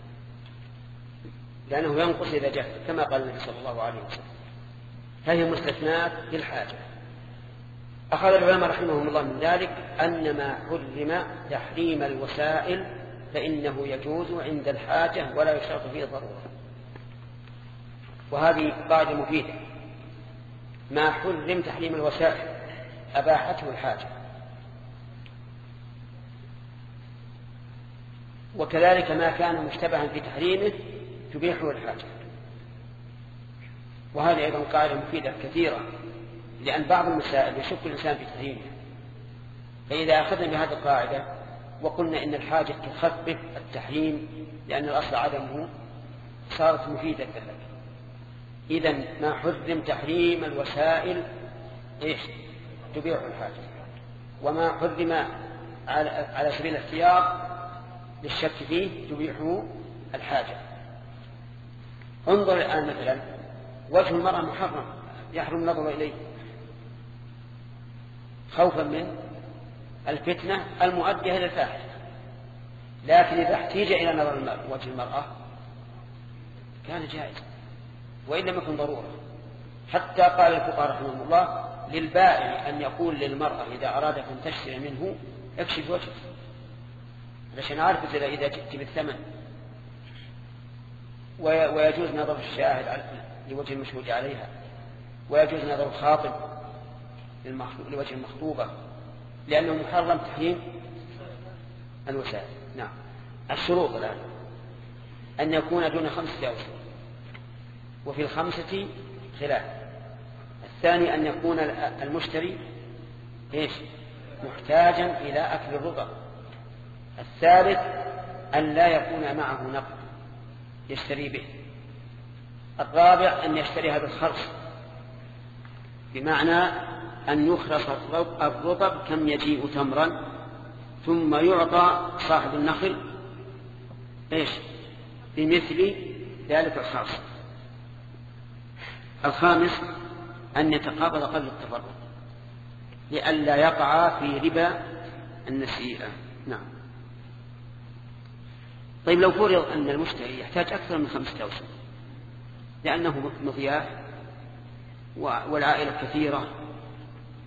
Speaker 1: لأنه ينقص إذا جف كما قال النبي صلى الله عليه وسلم، فهي مستثناة في الحاجة. أخذ العلماء رحمهم الله من ذلك أن ما حرم تحريم الوسائل فإنه يجوز عند الحاجة ولا يشترط فيه ضرورة. وهذه قاعدة مفيدة، ما حرم تحريم الوسائل أباحته الحاجة، وكذلك ما كان مشتبها في تحريمه تبيحه الحاجة. وهذه أيضا قاعدة مفيدة كثيرة، لأن بعض المسائل يشك الإنسان في تحريمه، فإذا أخذنا بهذه القاعدة وقلنا إن الحاجة تخفف التحريم لأن الأصل عدمه صارت مفيدة لك. إذن ما حرم تحريم الوسائل إيش تبيح الحاجة، وما حرم على سبيل الاختيار للشك فيه تبيحه الحاجة. انظر الآن مثلا وجه المرأة محرم يحرم النظر إليه خوفا من الفتنة المؤدية إلى الفاحشة، لكن إذا احتيج إلى نظر وجه المرأة كان جائز وإن لم يكن ضرورة. حتى قال الفقهاء رحمهم الله للبائع أن يقول للمرأة إذا أراد أن تشتري منه اكشف وجهك علشان أعرف إذا جئت بالثمن. ويجوز نظر الشاهد لوجه المشهود عليها، ويجوز نظر الخاطب لوجه المخطوبة، لأنه محرم تحريم الوسائل. نعم. الشروط الآن أن يكون دون خمسة أوسط، وفي الخمسة خلاف. الثاني أن يكون المشتري إيش محتاجا إلى أكل الرطب. الثالث أن لا يكون معه نقد يشتري به. الرابع أن يشتريها بالخرص، بمعنى أن يخرص الرطب كم يجيء تمرا ثم يعطى صاحب النخل إيش بمثل ذلك الخرص. الخامس أن يتقابل قبل التفرق لئلا يقع في ربا النسيئة. نعم. طيب لو فرض أن المشتري يحتاج أكثر من خمسة أوسط لأنه مضياف والعائلة كثيرة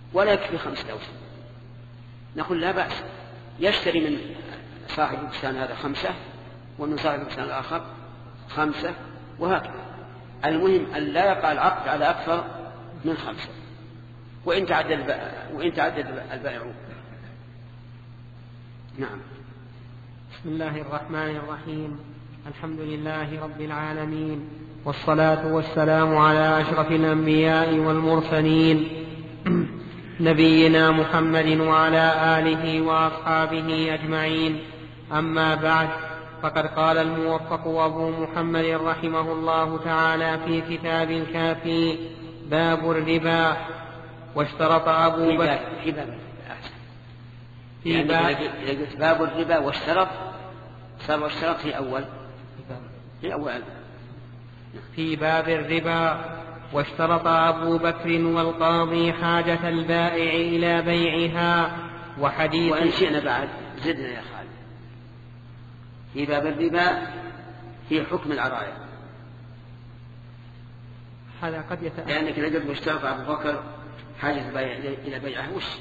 Speaker 1: ولا يكفي خمسة أوسق، نقول لا بأس، يشتري من صاحب البستان هذا خمسة ومن صاحب البستان الآخر خمسة وهكذا. المهم أن لا يقع العقد على أكثر من خمسة وإن تعدد وإن تعدد البائعون. نعم.
Speaker 2: بسم الله الرحمن الرحيم. الحمد لله رب العالمين، والصلاة والسلام على أشرف الأنبياء والمرسلين نبينا محمد وعلى آله وأصحابه أجمعين. أما بعد، فقد قال الموفق أبو محمد رحمه الله تعالى في كتاب الكافي: باب الربا. واشترط أبو بكر
Speaker 1: في باب في باب باب الربا واشترط صار واشترط في أول في أول
Speaker 2: في باب الربا. واشترط أبو بكر والقاضي حاجة البائع إلى بيعها. وحديث
Speaker 1: وإن شئنا بعد زدنا يا خالد في باب الربا في حكم العرايا،
Speaker 2: هذا قد يتأثر
Speaker 1: لأنك نجد واشترط أبو بكر حاجة البائع إلى بيعها وش،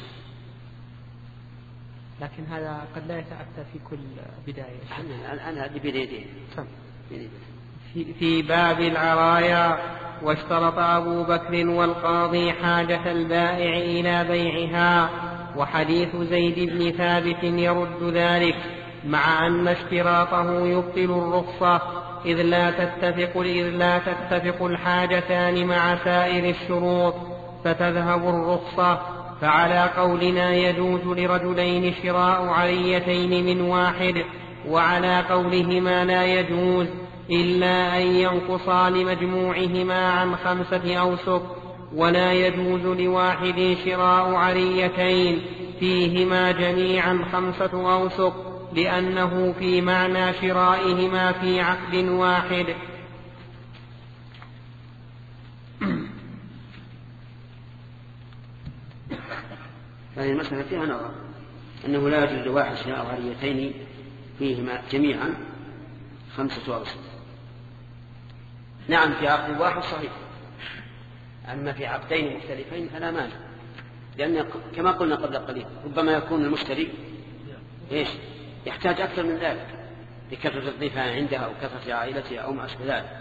Speaker 2: لكن هذا قد لا يتأتى في كل بداية.
Speaker 1: أنا هذه بدايتين
Speaker 2: في, في باب العرايا. واشترط أبو بكر والقاضي حاجة البائع إلى بيعها. وحديث زيد بن ثابت يرد ذلك، مع أن اشتراطه يبطل الرخصة، إذ لا تتفق, إذ لا تتفق الحاجتان مع سائر الشروط فتذهب الرخصة. فعلى قولنا يجوز لرجلين شراء عريتين من واحد، وعلى قولهما لا يجوز إلا أن ينقصا لمجموعهما عن خمسة أوسق. ولا يجوز لواحد شراء عريتين فيهما جميعا خمسة أوسق، لأنه في معنى شرائهما في عقد واحد.
Speaker 1: هذه المسألة فيها نظر، أنه لا يجوز لواحد شراء عريتين فيهما جميعا خمسة أوسق. نعم في عقد واحد صحيح، أما في عقدين مختلفين فلا مانع، لأن كما قلنا قبل قليل ربما يكون المشتري إيش يحتاج أكثر من ذلك لكثرة الضيفان عندها أو كثرة عائلتها أو ما أشبه ذلك.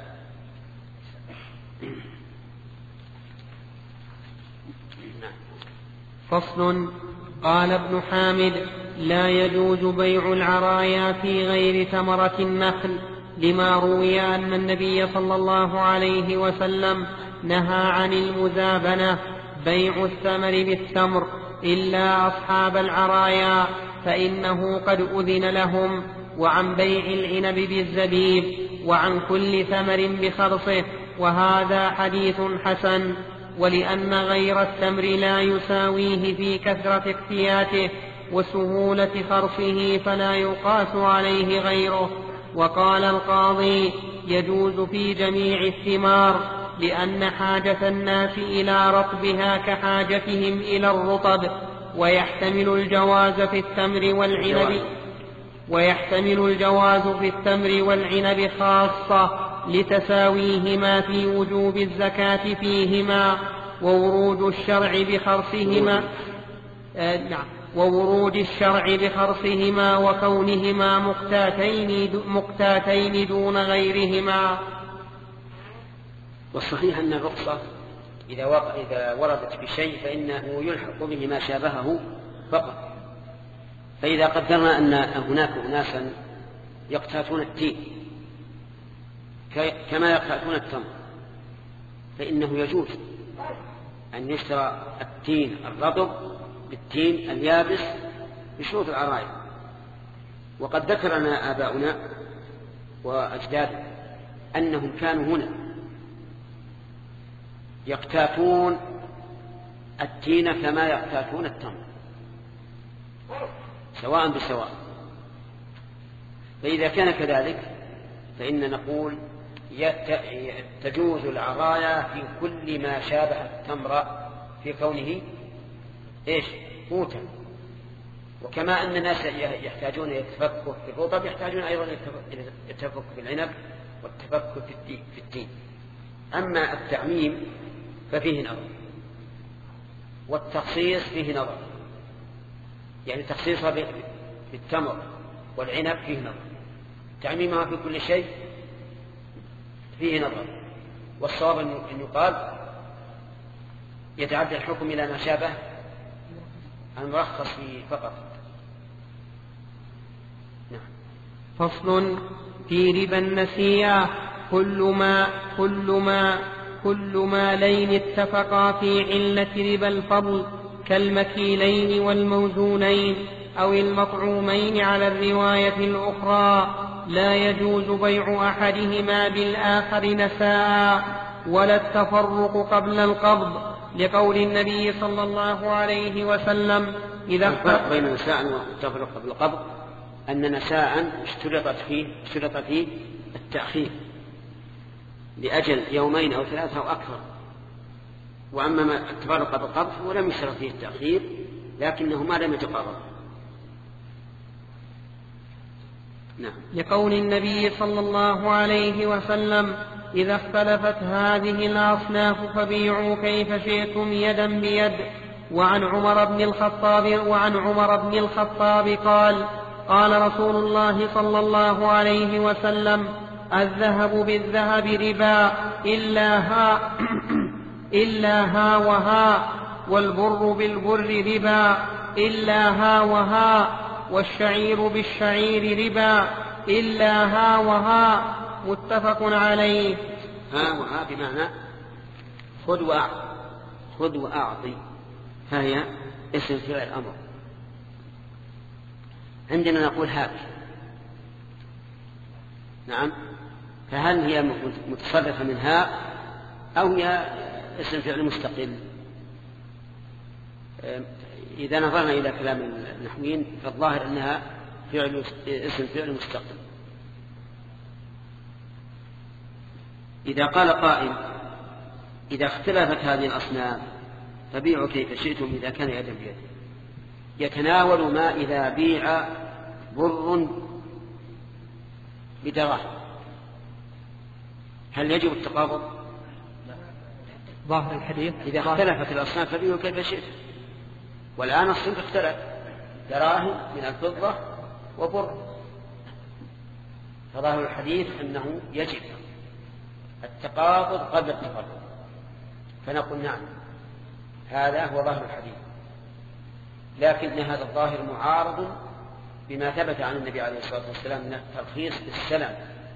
Speaker 2: فصل. قال ابن حامد: لا يجوز بيع العرايا في غير ثمرة النخل، لما روي أن النبي صلى الله عليه وسلم نهى عن المزابنة بيع الثمر بالثمر إلا أصحاب العرايا فإنه قد أذن لهم، وعن بيع العنب بالزبيب، وعن كل ثمر بخرصه، وهذا حديث حسن. ولأن غير التمر لا يساويه في كثرة اقتياته وسهولة خرصه فلا يقاس عليه غيره. وقال القاضي: يجوز في جميع الثمار، لأن حاجة الناس إلى رطبها كحاجتهم إلى الرطب، ويحتمل الجواز في التمر والعنب ويحتمل الجواز في التمر والعنب خاصة لتساويهما في وجوب الزكاة فيهما، وورود الشرع بخرصهما آه نعم وورود الشرع بخرصهما وكونهما مقتاتين مقتاتين دون غيرهما.
Speaker 1: والصحيح أن الرخصة إذا, وقع إذا وردت بشيء فإنه يلحق به ما شابهه فقط. فإذا قدرنا أن هناك أناسا يقتاتون التين كما يقتاتون التمر، فإنه يجوز أن يشترى التين الرطب بالتين اليابس بشروط العرايا. وقد ذكرنا آباؤنا وأجداد أنهم كانوا هنا يقتاتون التين كما يقتاتون التمر سواء بسواء. فإذا كان كذلك فإن نقول تجوز العرايا في كل ما شابه التمر في كونه إيش قوتا. وكما أن الناس يحتاجون إلى التفكك في الرطب يحتاجون أيضا إلى التفكك في العنب والتفكك في التين. أما التعميم ففيه نظر. والتخصيص فيه نظر، يعني تخصيصها بالتمر والعنب فيه نظر، تعميمها في كل شيء فيه نظر. والصواب أن يقال يتعدى الحكم إلى ما شابه المرخص فيه فقط. نعم.
Speaker 2: فصل في ربا النسيئة: كل ما كل ما كل ما لين اتفقا في علة ربا الفضل كالمكيلين والموزونين أو المطعومين على الرواية الأخرى لا يجوز بيع أحدهما بالآخر نساء ولا التفرق قبل القبض، لقول النبي صلى الله عليه وسلم: إذا
Speaker 1: الفرق بين نساء والتفرق قبل القبض أن نساء اشترطت فيه اشترط فيه التأخير لأجل يومين أو ثلاثة أو أكثر، وأما التفرق قبل القبض ولم يشترط فيه التأخير لكنه ما لم يتقرب. نعم.
Speaker 2: لقول النبي صلى الله عليه وسلم: إذا اختلفت هذه الأصناف فبيعوا كيف شئتم يدا بيد. وعن عمر بن الخطاب وعن عمر بن الخطاب قال: قال رسول الله صلى الله عليه وسلم: الذهب بالذهب ربا إلا ها إلا ها وها، والبر بالبر ربا إلا ها وها، والشعير بالشعير ربا إلا ها وها. متفق عليه.
Speaker 1: ها وها بمعنى خذ وأعطي، خذ وأعطي، فهي اسم فعل الأمر. عندنا نقول هات. نعم. فهل هي متصرفة من هاء أو هي اسم فعل مستقل؟ إذا نظرنا إلى كلام النحويين فالظاهر أنها فعل اسم فعل مستقل. إذا قال قائل: إذا اختلفت هذه الأصناف فبيعوا كيف شئتم إذا كان يدا بيد، يتناول ما إذا بيع بر بدراهم، هل يجب التقابض؟
Speaker 2: ظاهر الحديث
Speaker 1: إذا اختلفت الأصناف فبيعوا كيف شئتم. والآن الصنف اختلف، دراهم من الفضة وبر، فظاهر الحديث أنه يجب التقابض قبل التقابض، فنقول نعم هذا هو ظاهر الحديث، لكن هذا الظاهر معارض بما ثبت عن النبي عليه الصلاة والسلام من الترخيص بالسلم.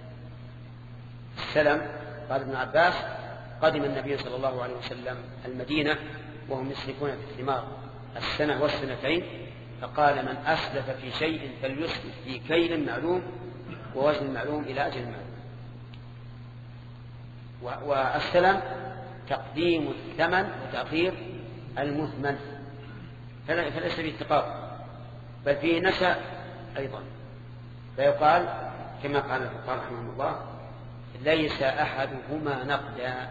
Speaker 1: السلم قال ابن عباس: قدم النبي صلى الله عليه وسلم المدينة وهم يسلفون في الثمار السنة والسنتين، فقال: من أسلف في شيء فليسلف في كيل معلوم ووزن معلوم إلى أجل معلوم. والسلم تقديم الثمن وتأخير المثمن، فليس فيه التقابض بل فيه نسأ أيضا. فيقال كما قال الفقهاء رحمهم الله: ليس أحدهما نقدا.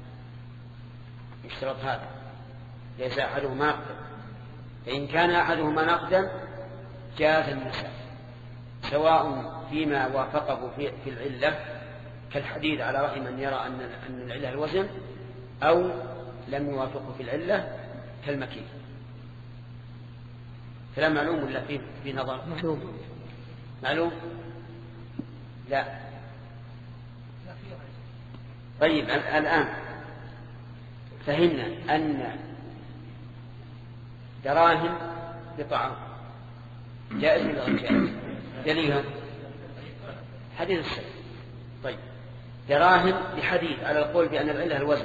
Speaker 1: يشترط هذا، ليس أحدهما نقدا، فإن كان أحدهما نقدا جاز النسأ، سواء فيما وافقه في العلة كالحديد على رأي من يرى أن العلة الوزن، أو لم يوافقه في العلة كالمكيل. كلام معلوم ولا فيه في نظر؟
Speaker 2: معلوم.
Speaker 1: معلوم؟ لا. طيب الآن فهمنا أن دراهم بطعام جائز ولا غير جائز؟ دليلها حديث السيد. طيب دراهم بحديد على القول بأن العلة الوزن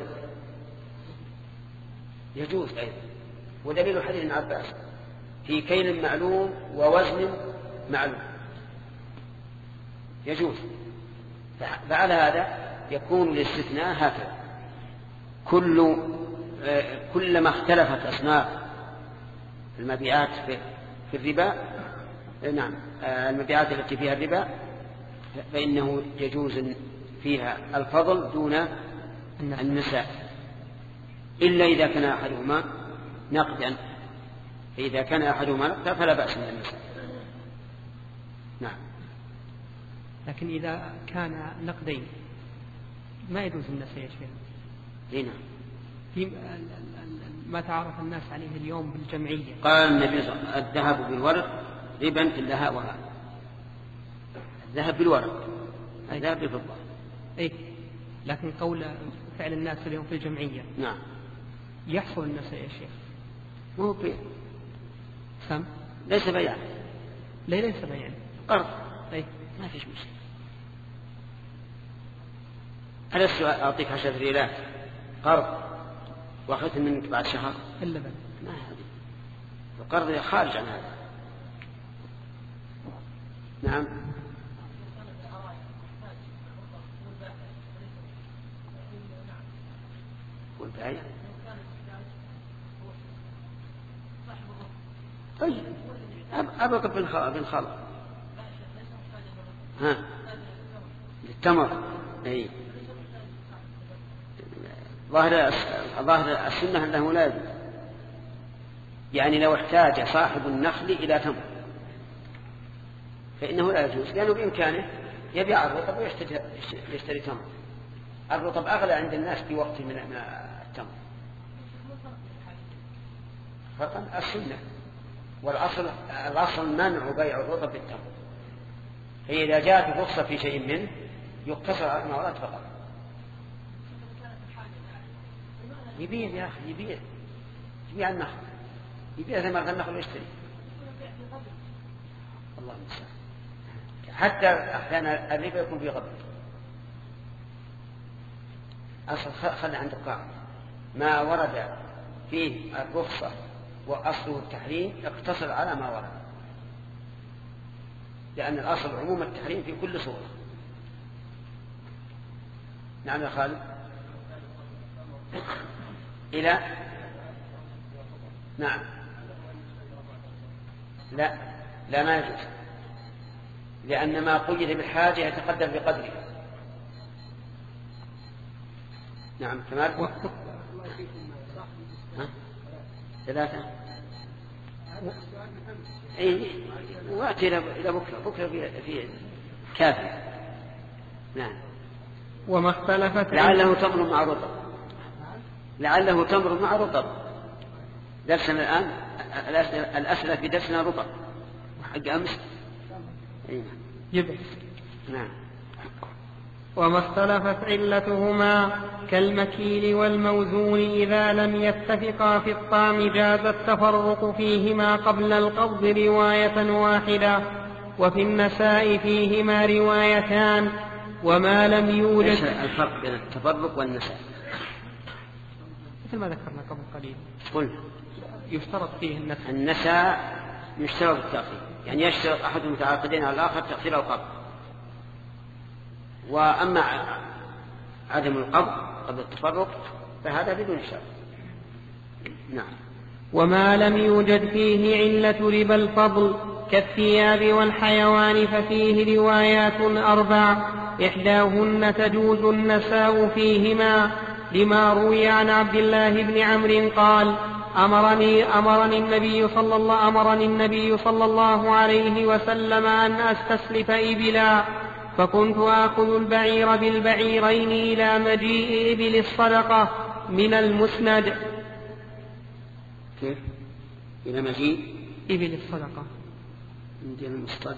Speaker 1: يجوز أيضا، ودليل حديث ابن عباس: في كيل معلوم ووزن معلوم، يجوز. فعلى هذا يكون الاستثناء هكذا: كل كلما اختلفت أصناف المبيعات في الربا، نعم المبيعات التي فيها الربا، فإنه يجوز فيها الفضل دون النساء، إلا إذا كان أحدهما نقدا، فإذا كان أحدهما نقدا فلا بأس من النساء. نعم.
Speaker 2: لكن إذا كان نقدين ما يجوز النساء يا شيخ.
Speaker 1: هنا
Speaker 2: في ما تعرف الناس عليه اليوم بالجمعية.
Speaker 1: قال النبي صلى الله عليه وسلم الذهب بالورق ربا إلا هؤلاء. الذهب بالورق، الذهب بالفضة.
Speaker 2: إيه، لكن قول فعل الناس اليوم في الجمعية
Speaker 1: نعم
Speaker 2: يحصل الناس يا شيخ.
Speaker 1: مو بيع.
Speaker 2: سم
Speaker 1: ليس بيع.
Speaker 2: لا ليس بيع،
Speaker 1: قرض.
Speaker 2: إيه
Speaker 1: ما فيش مشكلة. ألست أعطيك عشرة ريالات قرض وأخذت منك بعد شهر؟
Speaker 2: إلا بل
Speaker 1: ما هذه القرض خارج عن هذا. نعم والبايع. طيب أبقى بالخلق ها للتمر. أي ظاهر ظاهر السنة أنه لا يجوز، يعني لو احتاج صاحب النخل إلى تمر فإنه لا يجوز، لأنه بإمكانه يبيع الرطب ويشتري تمر. الرطب أغلى عند الناس في وقت من التمر. فرقا السنة والأصل الأصل منع بيع الرطب بالتمر. هي إذا جاءت الرخصة في شيء منه يقتصر على المعروض فقط. يبيع يا أخي يبيع يبيع النخل، يبيع ثمرة النخل ويشتري. الله المستعان. حتى أحيانا الربا يكون في غبن. أصل خل عند القاعدة ما ورد فيه الرخصة وأصله التحريم يقتصر على ما ورد، لأن الأصل عموم التحريم في كل صورة. نعم يا خالد. إلى نعم لا لا ما يجوز، لأن ما قيد بالحاجة يتقدم بقدره. نعم كمال. ثلاثة إيه وأتي إلى بكرة بكرة في كافي. نعم.
Speaker 2: وما اختلفت
Speaker 1: لعله تمر مع رطب، لعله تمر مع رطب. درسنا الآن الأسئلة في درسنا رطب حق أمس. إيه.
Speaker 2: يبس.
Speaker 1: نعم.
Speaker 2: وما اختلفت علتهما كالمكيل والموزون إذا لم يتفقا في الطعم جاز التفرق فيهما قبل القبض رواية واحدة، وفي النساء فيهما روايتان. وما لم يوجد.
Speaker 1: ايش الفرق بين التفرق والنساء؟
Speaker 2: مثل ما ذكرنا قبل قليل.
Speaker 1: قل.
Speaker 2: يشترط فيه النساء.
Speaker 1: النساء يشترط التأخير، يعني يشترط أحد المتعاقدين على الآخر تأخير أو قبض. وأما عدم القبض قبل التفرق فهذا بدون شرط. نعم.
Speaker 2: وما لم يوجد فيه علة ربا الفضل كالثياب والحيوان ففيه روايات أربع، إحداهن تجوز النساء فيهما، لما روي عن عبد الله بن عمرو قال: أمرني أمرني النبي صلى الله أمرني النبي صلى الله عليه وسلم أن أستسلف إبلا، فكنت آخذ البعير بالبعيرين إلى مجيء إبل الصدقة من المسند.
Speaker 1: كيف؟ إلى مجيء
Speaker 2: إبل الصدقة
Speaker 1: من المصدق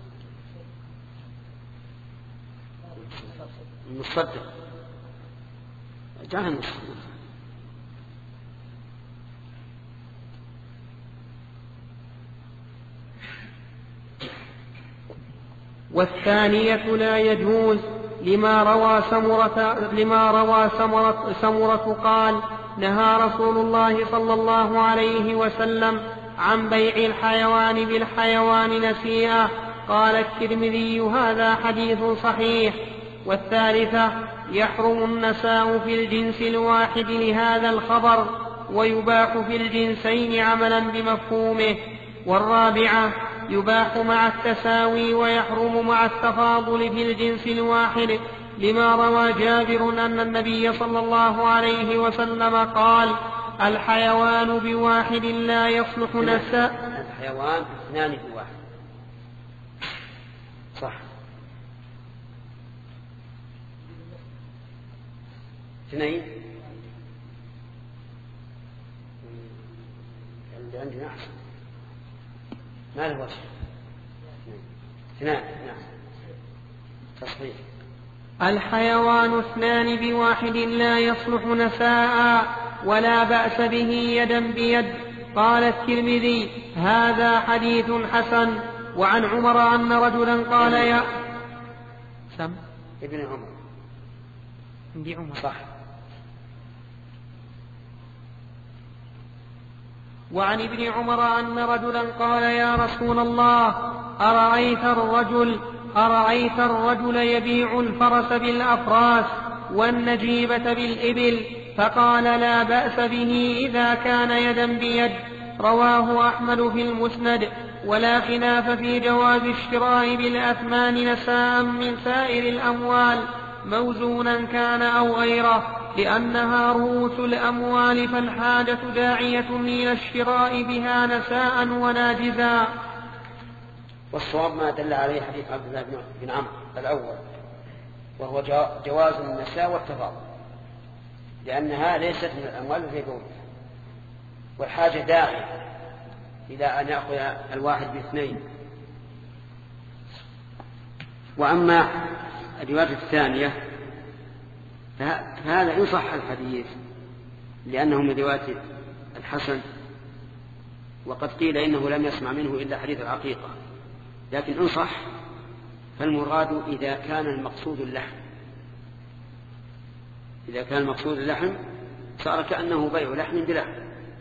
Speaker 1: المصدق جاء المصدق.
Speaker 2: والثانية لا يجوز لما روى سمرة لما روى سمرة, سمرة قال: نهى رسول الله صلى الله عليه وسلم عن بيع الحيوان بالحيوان نسيئة. قال الترمذي: هذا حديث صحيح. والثالثة يحرم النساء في الجنس الواحد لهذا الخبر، ويباح في الجنسين عملا بمفهومه. والرابعة يباح مع التساوي ويحرم مع التفاضل في الجنس الواحد، لما روى جابر أن النبي صلى الله عليه وسلم قال: الحيوان بواحد لا يصلح نساء.
Speaker 1: الحيوان اثنان بواحد. صح. اثنين اللي عندنا أحسن ما له وجه اثنان. نعم تصحيح.
Speaker 2: الحيوان اثنان بواحد لا يصلح نساء ولا بأس به يدا بيد. قال الترمذي هذا حديث حسن. وعن عمر أن رجلا قال يا سم
Speaker 1: ابن عمر
Speaker 2: عندي عمر
Speaker 1: صح.
Speaker 2: وعن ابن عمر أن رجلا قال يا رسول الله أرأيت الرجل أرأيت الرجل يبيع الفرس بالأفراس والنجيبة بالإبل؟ فقال لا بأس به إذا كان يدا بيد. رواه أحمد في المسند. ولا خلاف في جواز الشراء بالأثمان نساء من سائر الأموال موزونا كان أو غيره لأنها رؤوس الأموال فالحاجة داعية إلى الشراء بها نساء وناجزا.
Speaker 1: والصواب ما دل عليه حديث عبد الله بن عمرو الأول وهو جواز النساء والتفاضل لأنها ليست من الأموال التي يكون والحاجة داعية إلى أن يأخذ الواحد باثنين. وأما الرواية الثانية فهذا إن صح الحديث لأنه من رواية الحسن وقد قيل إنه لم يسمع منه إلا حديث العقيقة لكن إن صح فالمراد إذا كان المقصود اللحم إذا كان المقصود اللحم صار كأنه بيع لحم بلحم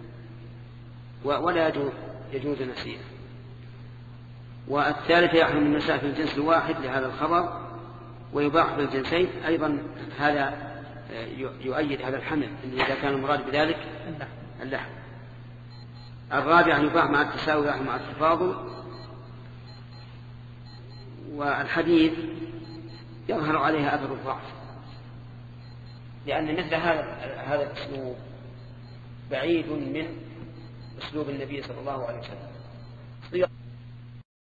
Speaker 1: ولا يجوز نسيئة. والثالث يحرم النساء في الجنس الواحد لهذا الخبر ويباح في الجنسين أيضا. هذا يؤيد هذا الحمل إذا كان المراد بذلك اللحم. الرابع يباح مع التساوي مع التفاضل. والحديث يظهر عليها أثر الضعف لأن مثل هذا هذا الأسلوب بعيد من أسلوب النبي صلى الله عليه وسلم.